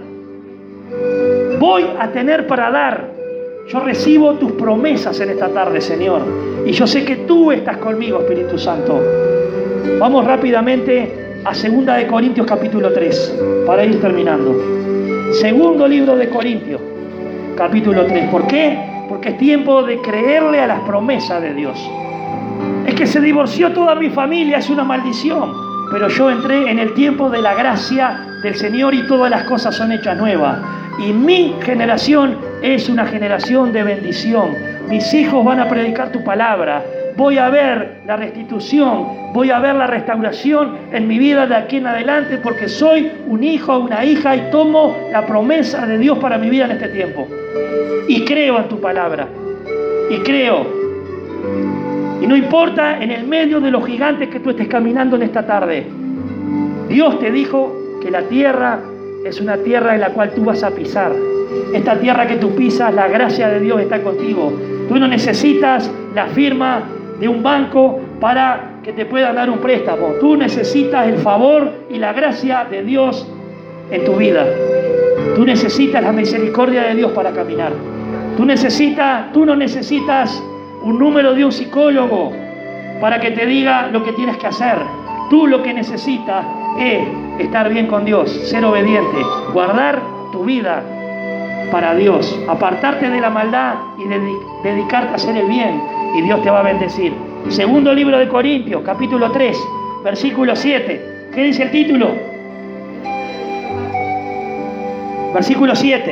A: Voy a tener para dar. Yo recibo tus promesas en esta tarde, Señor. Y yo sé que tú estás conmigo, Espíritu Santo. Vamos rápidamente a Segunda de Corintios capítulo tres, para ir terminando. Segundo libro de Corintios, capítulo tres. ¿Por qué? Porque es tiempo de creerle a las promesas de Dios. Es que se divorció toda mi familia, es una maldición. Pero yo entré en el tiempo de la gracia del Señor y todas las cosas son hechas nuevas. Y mi generación es una generación de bendición. Mis hijos van a predicar tu palabra. Voy a ver la restitución, voy a ver la restauración en mi vida de aquí en adelante, porque soy un hijo, una hija y tomo la promesa de Dios para mi vida en este tiempo. Y creo en tu palabra. Y creo. Y no importa en el medio de los gigantes que tú estés caminando en esta tarde. Dios te dijo que la tierra es una tierra en la cual tú vas a pisar. Esta tierra que tú pisas, la gracia de Dios está contigo. Tú no necesitas la firma de un banco para que te puedan dar un préstamo. Tú necesitas el favor y la gracia de Dios en tu vida. Tú necesitas la misericordia de Dios para caminar. Tú necesitas, tú no necesitas un número de un psicólogo para que te diga lo que tienes que hacer. Tú lo que necesitas es estar bien con Dios, ser obediente, guardar tu vida para Dios, apartarte de la maldad y dedic- dedicarte a hacer el bien, y Dios te va a bendecir. Segundo libro de Corintios, capítulo tres, versículo siete. ¿Qué dice el título? Versículo siete.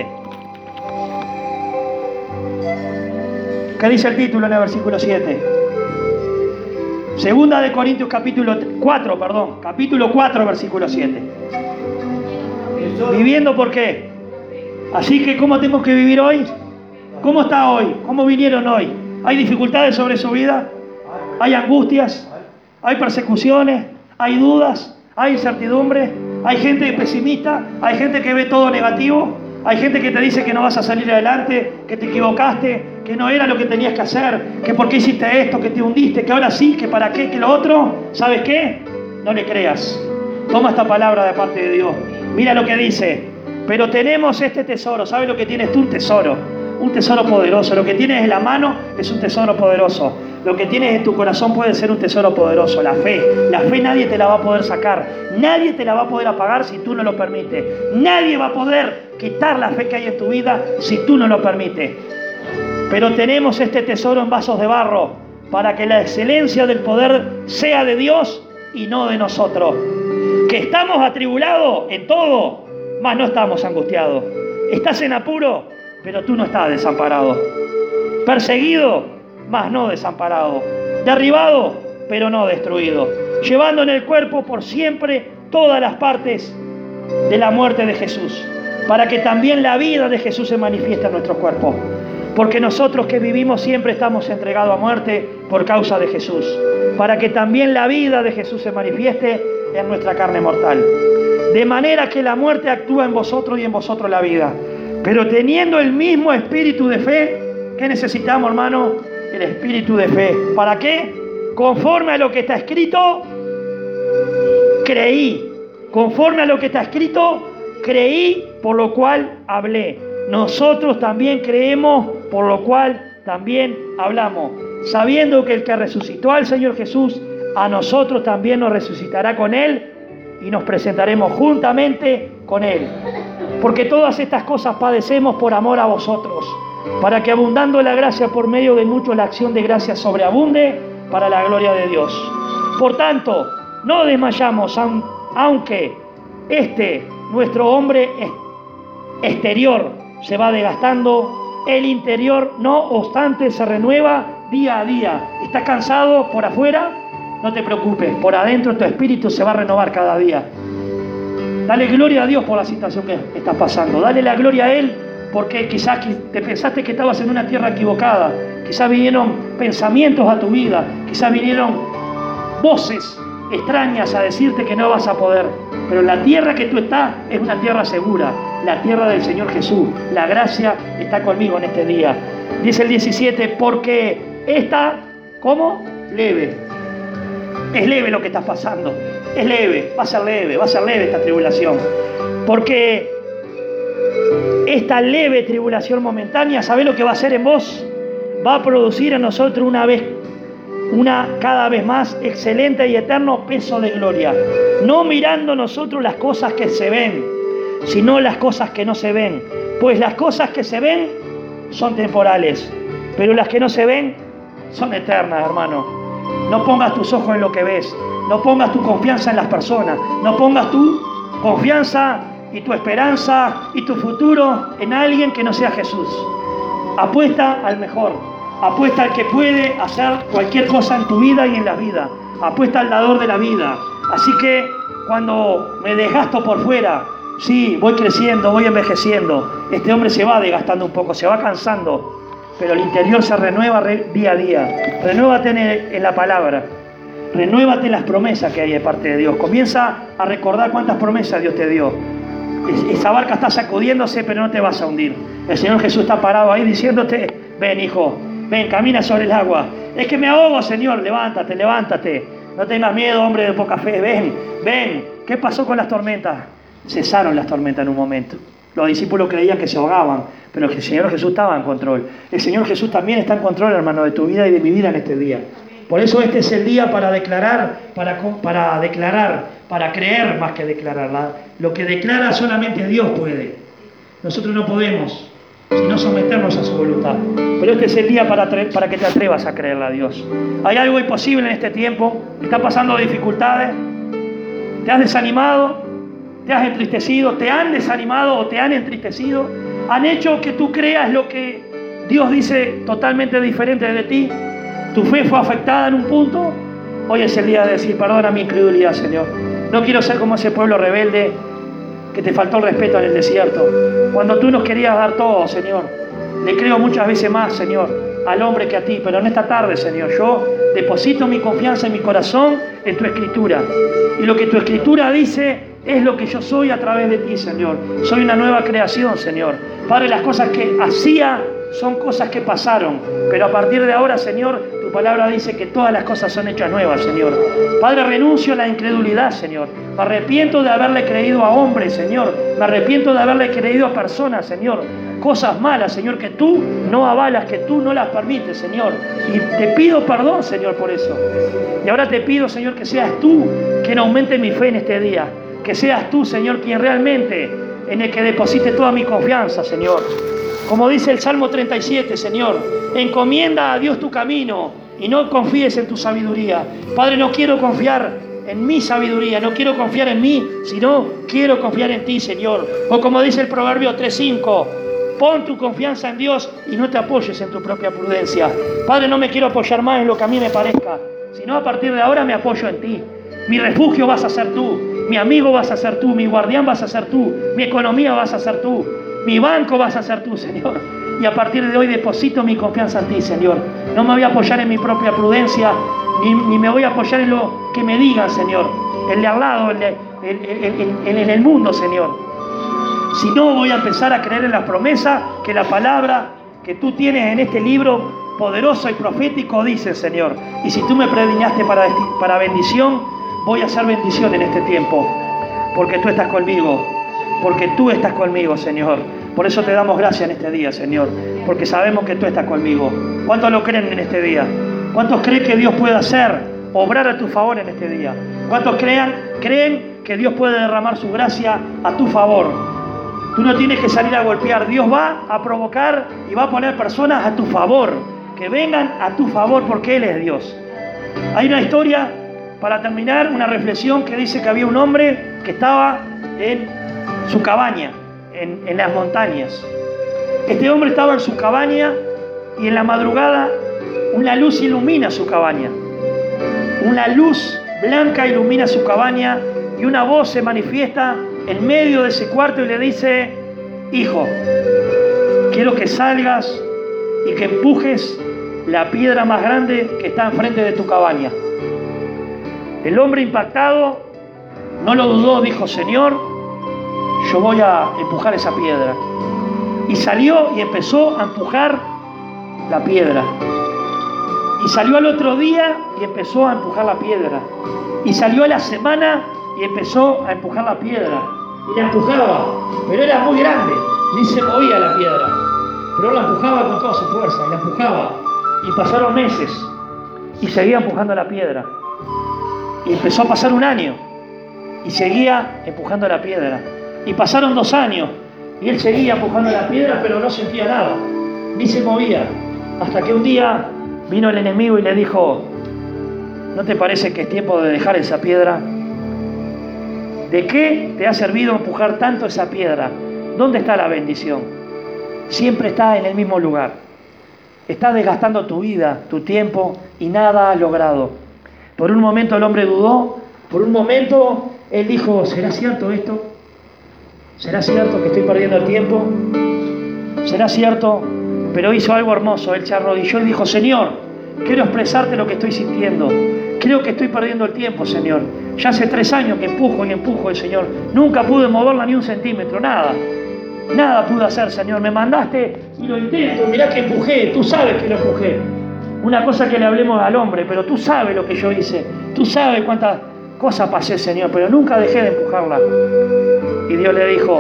A: ¿Qué dice el título en el versículo siete? Segunda de Corintios capítulo cuatro, perdón, capítulo cuatro, versículo siete. ¿Viviendo por qué? Así que, ¿cómo tengo que vivir hoy? ¿Cómo está hoy? ¿Cómo vinieron hoy? ¿Hay dificultades sobre su vida? ¿Hay angustias? ¿Hay persecuciones? ¿Hay dudas? ¿Hay incertidumbre? ¿Hay gente pesimista? ¿Hay gente que ve todo negativo? Hay gente que te dice que no vas a salir adelante, que te equivocaste, que no era lo que tenías que hacer, que por qué hiciste esto, que te hundiste, que ahora sí, que para qué, que lo otro. ¿Sabes qué? No le creas. Toma esta palabra de parte de Dios. Mira lo que dice. Pero tenemos este tesoro. ¿Sabes lo que tienes tú? Un tesoro. Un tesoro poderoso. Lo que tienes en la mano es un tesoro poderoso. Lo que tienes en tu corazón puede ser un tesoro poderoso. La fe. La fe nadie te la va a poder sacar. Nadie te la va a poder apagar si tú no lo permites. Nadie va a poder quitar la fe que hay en tu vida si tú no lo permites. Pero tenemos este tesoro en vasos de barro para que la excelencia del poder sea de Dios y no de nosotros. Que estamos atribulados en todo, mas no estamos angustiados. Estás en apuro, pero tú no estás desamparado. Perseguido, mas no desamparado. Derribado, pero no destruido. Llevando en el cuerpo por siempre todas las partes de la muerte de Jesús, para que también la vida de Jesús se manifieste en nuestro cuerpo. Porque nosotros que vivimos siempre estamos entregados a muerte por causa de Jesús, para que también la vida de Jesús se manifieste en nuestra carne mortal. De manera que la muerte actúa en vosotros y en vosotros la vida. Pero teniendo el mismo espíritu de fe, ¿qué necesitamos, hermano? El espíritu de fe. ¿Para qué? Conforme a lo que está escrito, creí. Conforme a lo que está escrito, creí, por lo cual hablé. Nosotros también creemos, por lo cual también hablamos, sabiendo que el que resucitó al Señor Jesús, a nosotros también nos resucitará con Él y nos presentaremos juntamente con Él. Porque todas estas cosas padecemos por amor a vosotros, para que abundando la gracia por medio de muchos la acción de gracia sobreabunde para la gloria de Dios. Por tanto, no desmayamos, aunque este, nuestro hombre exterior, se va desgastando, el interior, no obstante, se renueva día a día. ¿Estás cansado por afuera? No te preocupes, por adentro tu espíritu se va a renovar cada día. Dale gloria a Dios por la situación que estás pasando. Dale la gloria a Él porque quizás te pensaste que estabas en una tierra equivocada. Quizás vinieron pensamientos a tu vida. Quizás vinieron voces extrañas a decirte que no vas a poder. Pero la tierra que tú estás es una tierra segura. La tierra del Señor Jesús. La gracia está conmigo en este día. Dice el diecisiete, porque esta, ¿cómo? Leve. Es leve lo que estás pasando. Es leve, va a ser leve, va a ser leve esta tribulación. Porque esta leve tribulación momentánea, ¿sabés lo que va a hacer en vos? Va a producir en nosotros una vez, una cada vez más excelente y eterno peso de gloria. No mirando nosotros las cosas que se ven, sino las cosas que no se ven. Pues las cosas que se ven son temporales, pero las que no se ven son eternas, hermano. No pongas tus ojos en lo que ves. No pongas tu confianza en las personas. No pongas tu confianza y tu esperanza y tu futuro en alguien que no sea Jesús. Apuesta al mejor. Apuesta al que puede hacer cualquier cosa en tu vida y en la vida. Apuesta al dador de la vida. Así que cuando me desgasto por fuera, sí, voy creciendo, voy envejeciendo. Este hombre se va desgastando un poco, se va cansando. Pero el interior se renueva día a día. Renuévate en, el, en la palabra. Renuévate en las promesas que hay de parte de Dios. Comienza a recordar cuántas promesas Dios te dio. Es, esa barca está sacudiéndose, pero no te vas a hundir. El Señor Jesús está parado ahí diciéndote, ven hijo, ven, camina sobre el agua. Es que me ahogo, Señor, levántate, levántate. No tengas miedo, hombre de poca fe, ven, ven. ¿Qué pasó con las tormentas? Cesaron las tormentas en un momento. Los discípulos creían que se ahogaban, pero el Señor Jesús estaba en control. El Señor Jesús también está en control, hermano, de tu vida y de mi vida en este día. Por eso este es el día para declarar, para, para declarar, para creer más que declarar. La, lo que declara solamente Dios puede. Nosotros no podemos, sino someternos a su voluntad. Pero este es el día para, para que te atrevas a creerle a Dios. Hay algo imposible en este tiempo. Está pasando dificultades. Te has desanimado. Te has entristecido, te han desanimado o te han entristecido, han hecho que tú creas lo que Dios dice totalmente diferente de ti. Tu fe fue afectada en un punto. Hoy es el día de decir, perdona mi incredulidad, Señor. No quiero ser como ese pueblo rebelde que te faltó el respeto en el desierto. Cuando tú nos querías dar todo, Señor. Le creo muchas veces más, Señor, al hombre que a ti. Pero en esta tarde, Señor, yo deposito mi confianza en mi corazón en tu Escritura. Y lo que tu Escritura dice es lo que yo soy a través de ti, Señor. Soy una nueva creación, Señor. Padre, las cosas que hacía son cosas que pasaron. Pero a partir de ahora, Señor, tu palabra dice que todas las cosas son hechas nuevas, Señor. Padre, renuncio a la incredulidad, Señor. Me arrepiento de haberle creído a hombres, Señor. Me arrepiento de haberle creído a personas, Señor. Cosas malas, Señor, que tú no avalas, que tú no las permites, Señor. Y te pido perdón, Señor, por eso. Y ahora te pido, Señor, que seas tú quien aumente mi fe en este día. Que seas tú, Señor, quien realmente en el que deposite toda mi confianza, Señor. Como dice el Salmo treinta y siete, Señor, encomienda a Dios tu camino y no confíes en tu sabiduría. Padre, no quiero confiar en mi sabiduría, no quiero confiar en mí, sino quiero confiar en ti, Señor. O como dice el Proverbio tres cinco, pon tu confianza en Dios y no te apoyes en tu propia prudencia. Padre, no me quiero apoyar más en lo que a mí me parezca, sino a partir de ahora me apoyo en ti. Mi refugio vas a ser tú, mi amigo vas a ser tú, mi guardián vas a ser tú, mi economía vas a ser tú, mi banco vas a ser tú, Señor. Y a partir de hoy deposito mi confianza en ti, Señor. No me voy a apoyar en mi propia prudencia, ni, ni me voy a apoyar en lo que me digan, Señor. El de al lado, el, de, el, el, el, el, el mundo, Señor. Si no, voy a empezar a creer en la promesa que la palabra que tú tienes en este libro poderoso y profético dice, Señor. Y si tú me predestinaste para, para bendición, voy a hacer bendición en este tiempo, porque tú estás conmigo, porque tú estás conmigo, Señor. Por eso te damos gracias en este día, Señor, porque sabemos que tú estás conmigo. ¿Cuántos lo creen en este día? ¿Cuántos creen que Dios puede hacer, obrar a tu favor en este día? ¿Cuántos crean, creen que Dios puede derramar su gracia a tu favor? Tú no tienes que salir a golpear. Dios va a provocar y va a poner personas a tu favor, que vengan a tu favor porque Él es Dios. Hay una historia, para terminar, una reflexión que dice que había un hombre que estaba en su cabaña, en, en las montañas. Este hombre estaba en su cabaña y en la madrugada una luz ilumina su cabaña. Una luz blanca ilumina su cabaña y una voz se manifiesta en medio de ese cuarto y le dice: hijo, quiero que salgas y que empujes la piedra más grande que está enfrente de tu cabaña. El hombre impactado no lo dudó, dijo: Señor, yo voy a empujar esa piedra. Y salió y empezó a empujar la piedra. Y salió al otro día y empezó a empujar la piedra. Y salió a la semana y empezó a empujar la piedra. Y la empujaba, pero era muy grande, ni se movía la piedra. Pero la empujaba con toda su fuerza, y la empujaba. Y pasaron meses, y seguía empujando la piedra. Y empezó a pasar un año, y seguía empujando la piedra. Y pasaron dos años, y él seguía empujando la piedra, pero no sentía nada, ni se movía. Hasta que un día vino el enemigo y le dijo: ¿no te parece que es tiempo de dejar esa piedra? ¿De qué te ha servido empujar tanto esa piedra? ¿Dónde está la bendición? Siempre está en el mismo lugar. Estás desgastando tu vida, tu tiempo, y nada has logrado. Por un momento el hombre dudó, por un momento él dijo: ¿será cierto esto? ¿Será cierto que estoy perdiendo el tiempo? ¿Será cierto? Pero hizo algo hermoso. Él se arrodilló y dijo: Señor, quiero expresarte lo que estoy sintiendo. Creo que estoy perdiendo el tiempo, Señor. Ya hace tres años que empujo y empujo, el Señor. Nunca pude moverla ni un centímetro, nada. Nada pude hacer, Señor. Me mandaste y lo intento. Mirá que empujé, tú sabes que lo empujé. Una cosa que le hablemos al hombre, pero tú sabes lo que yo hice. Tú sabes cuántas cosas pasé, Señor, pero nunca dejé de empujarla. Y Dios le dijo: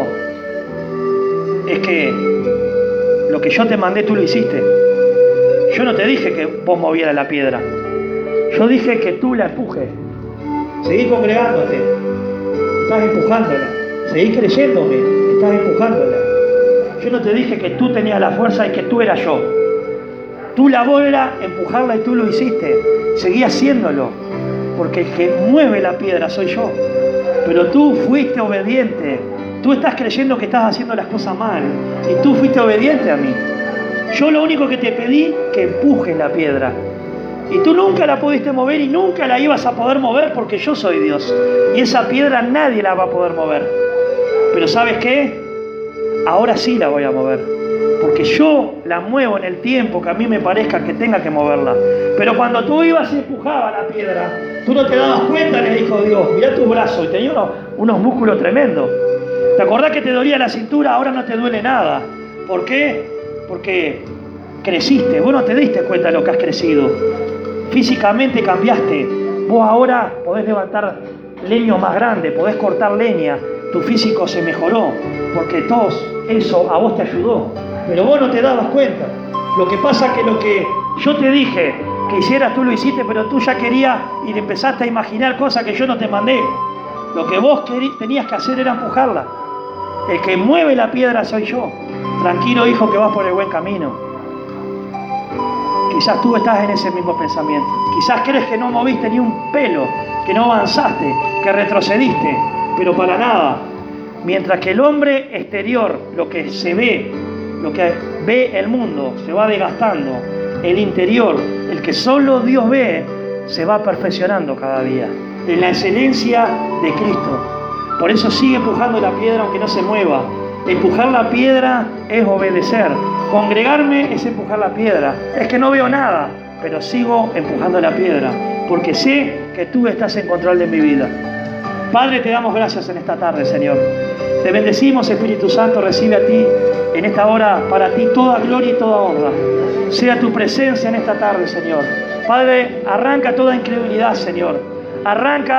A: es que lo que yo te mandé tú lo hiciste. Yo no te dije que vos movieras la piedra. Yo dije que tú la empujes. Seguí congregándote. Estás empujándola. Seguí creyéndome. Estás empujándola. Yo no te dije que tú tenías la fuerza y que tú eras yo. Tú la bola, empujarla, y tú lo hiciste. Seguí haciéndolo. Porque el que mueve la piedra soy yo. Pero tú fuiste obediente. Tú estás creyendo que estás haciendo las cosas mal. Y tú fuiste obediente a mí. Yo lo único que te pedí, que empujes la piedra. Y tú nunca la pudiste mover y nunca la ibas a poder mover porque yo soy Dios. Y esa piedra nadie la va a poder mover. Pero ¿sabes qué? Ahora sí la voy a mover. Porque yo la muevo en el tiempo que a mí me parezca que tenga que moverla. Pero cuando tú ibas y empujabas la piedra, tú no te dabas cuenta, le dijo Dios. Mirá tu brazo, y tenía unos, unos músculos tremendos. ¿Te acordás que te dolía la cintura? Ahora no te duele nada. ¿Por qué? Porque creciste. Vos no te diste cuenta de lo que has crecido. Físicamente cambiaste. Vos ahora podés levantar leño más grande, podés cortar leña. Tu físico se mejoró, porque todo eso a vos te ayudó. Pero vos no te dabas cuenta. Lo que pasa es que lo que yo te dije que hicieras, tú lo hiciste, pero tú ya querías y le empezaste a imaginar cosas que yo no te mandé. Lo que vos tenías que hacer era empujarla. El que mueve la piedra soy yo. Tranquilo, hijo, que vas por el buen camino. Quizás tú estás en ese mismo pensamiento. Quizás crees que no moviste ni un pelo, que no avanzaste, que retrocediste, pero para nada. Mientras que el hombre exterior, lo que se ve, lo que ve el mundo, se va desgastando, el interior, el que solo Dios ve, se va perfeccionando cada día en la excelencia de Cristo. Por eso sigue empujando la piedra aunque no se mueva. Empujar la piedra es obedecer. Congregarme es empujar la piedra. Es que no veo nada, pero sigo empujando la piedra, porque sé que tú estás en control de mi vida. Padre, te damos gracias en esta tarde, Señor. Te bendecimos, Espíritu Santo. Recibe a ti en esta hora, para ti, toda gloria y toda honra. Sea tu presencia en esta tarde, Señor. Padre, arranca toda incredulidad, Señor. Arranca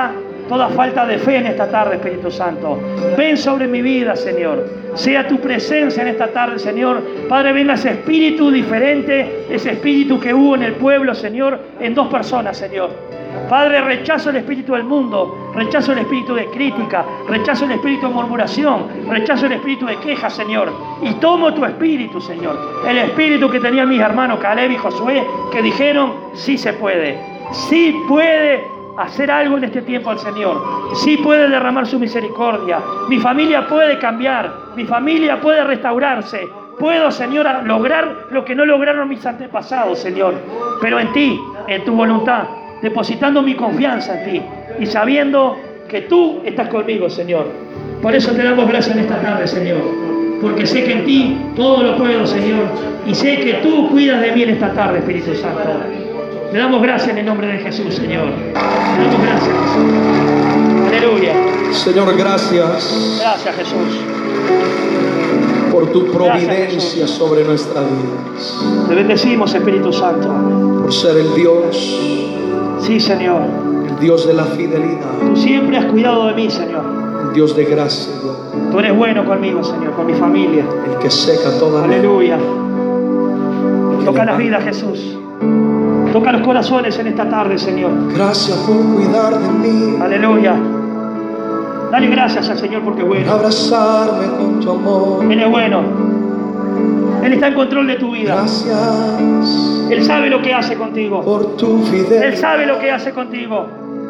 A: toda falta de fe en esta tarde, Espíritu Santo. Ven sobre mi vida, Señor. Sea tu presencia en esta tarde, Señor. Padre, venga ese espíritu diferente, ese espíritu que hubo en el pueblo, Señor, en dos personas, Señor. Padre, rechazo el espíritu del mundo, rechazo el espíritu de crítica, rechazo el espíritu de murmuración, rechazo el espíritu de queja, Señor. Y tomo tu espíritu, Señor. El espíritu que tenían mis hermanos Caleb y Josué, que dijeron, sí se puede. Sí puede hacer algo en este tiempo al Señor. Sí puede derramar su misericordia. Mi familia puede cambiar. Mi familia puede restaurarse. Puedo, Señor, lograr lo que no lograron mis antepasados, Señor. Pero en ti, en tu voluntad, depositando mi confianza en ti y sabiendo que tú estás conmigo, Señor. Por eso te damos gracias en esta tarde, Señor. Porque sé que en ti todo lo puedo, Señor. Y sé que tú cuidas de mí en esta tarde, Espíritu Santo. Te damos gracias en el nombre de Jesús, Señor. Te damos gracias, Jesús. Aleluya.
B: Señor, gracias.
A: Gracias, Jesús.
B: Por tu providencia
A: Gracias,
B: sobre nuestras vidas.
A: Te bendecimos, Espíritu Santo.
B: Por ser el Dios,
A: Sí, Señor.
B: el Dios de la fidelidad,
A: Tú siempre has cuidado de mí, Señor.
B: el Dios de gracia,
A: Tú eres bueno conmigo, Señor, con mi familia.
B: el que seca toda la
A: Aleluya. Toca las vidas, Jesús. Toca los corazones en esta tarde, Señor.
B: Gracias por cuidar de mí,
A: Aleluya. Dale gracias al Señor porque es
B: por
A: bueno.
B: abrazarme con tu amor.
A: Él es bueno. Él está en control de tu vida.
B: Gracias
A: Él sabe lo que hace contigo.
B: por tu
A: Él
B: fidelidad,
A: sabe lo que hace contigo.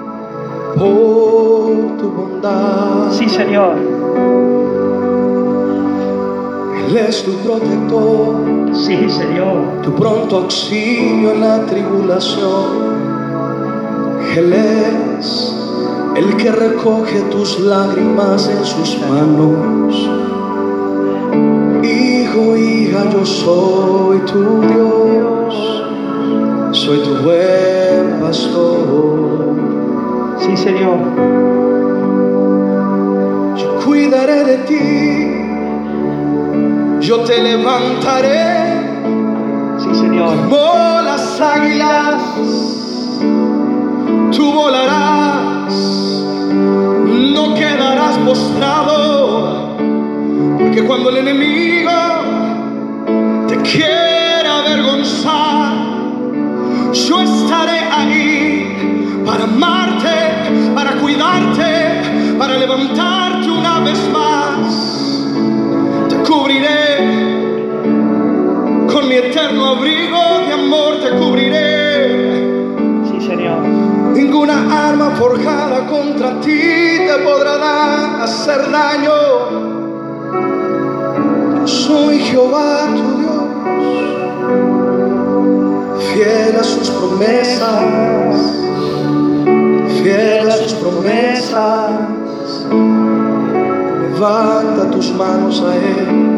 B: por tu bondad.
A: Sí, Señor.
B: Él es tu protector,
A: Sí, Señor.
B: tu pronto auxilio en la tribulación. Él es el que recoge tus lágrimas en sus manos. Hijo, hija, yo soy tu Dios, soy tu buen pastor.
A: Sí, Señor.
B: Yo cuidaré de ti, yo te levantaré
A: Sí, Señor.
B: como las águilas. Tú volarás, no quedarás postrado, porque cuando el enemigo te quiera avergonzar, yo estaré ahí para amarte, para cuidarte, para levantarte una vez más. Te cubriré con mi eterno abrigo de amor, te cubriré.
A: Sí, Señor.
B: Ninguna arma forjada contra ti te podrá hacer daño. Yo soy Jehová tu Dios, fiel a sus promesas, fiel a sus promesas. Levanta tus manos a Él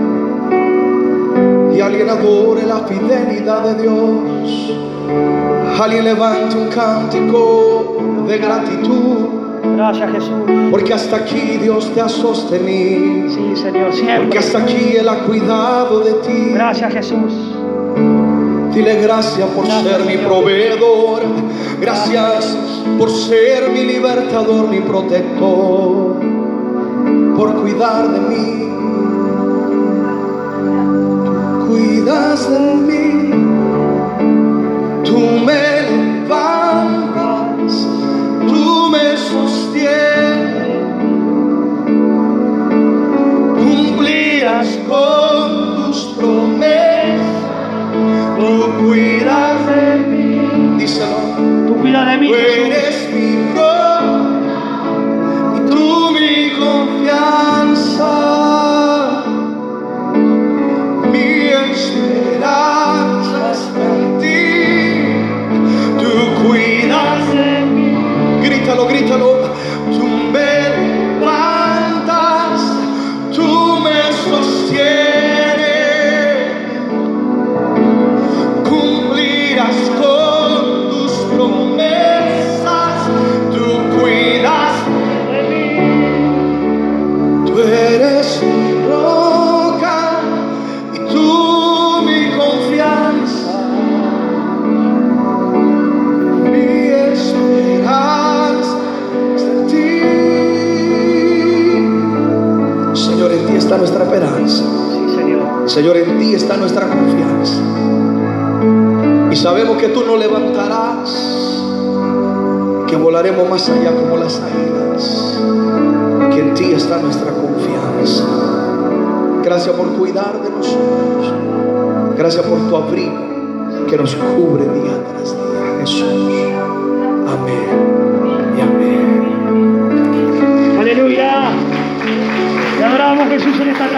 B: y alguien adore la fidelidad de Dios. Alguien levante un cántico de gratitud,
A: Gracias, Jesús.
B: porque hasta aquí Dios te ha sostenido,
A: Sí, Señor.
B: porque
A: Siempre.
B: hasta aquí Él ha cuidado de ti.
A: Gracias, Jesús.
B: Dile gracias por
A: Gracias,
B: ser mi
A: Señor.
B: proveedor, gracias por ser mi libertador, mi protector, por cuidar de mí. Tú cuidas de mí, tú me levantas, tú me sostienes, cumplirás con tus promesas, tú cuidas de mí. Díselo.
A: Tú cuidas de mí,
B: Tú
A: Jesús.
B: eres mi roca y tú mi confianza, mi esperanza está en ti. Tú cuidas de mí. Grítalo, grítalo. Tú me levantas, tú me sostienes, cumplirás con tus promesas. Señor, en ti está nuestra confianza. Y sabemos que tú nos levantarás, que volaremos más allá como las águilas, que en ti está nuestra confianza. Gracias por cuidar de nosotros. Gracias por tu abrigo que nos cubre día tras día, Jesús. Amén y amén.
A: Aleluya. Te adoramos, Jesús, en esta tarde.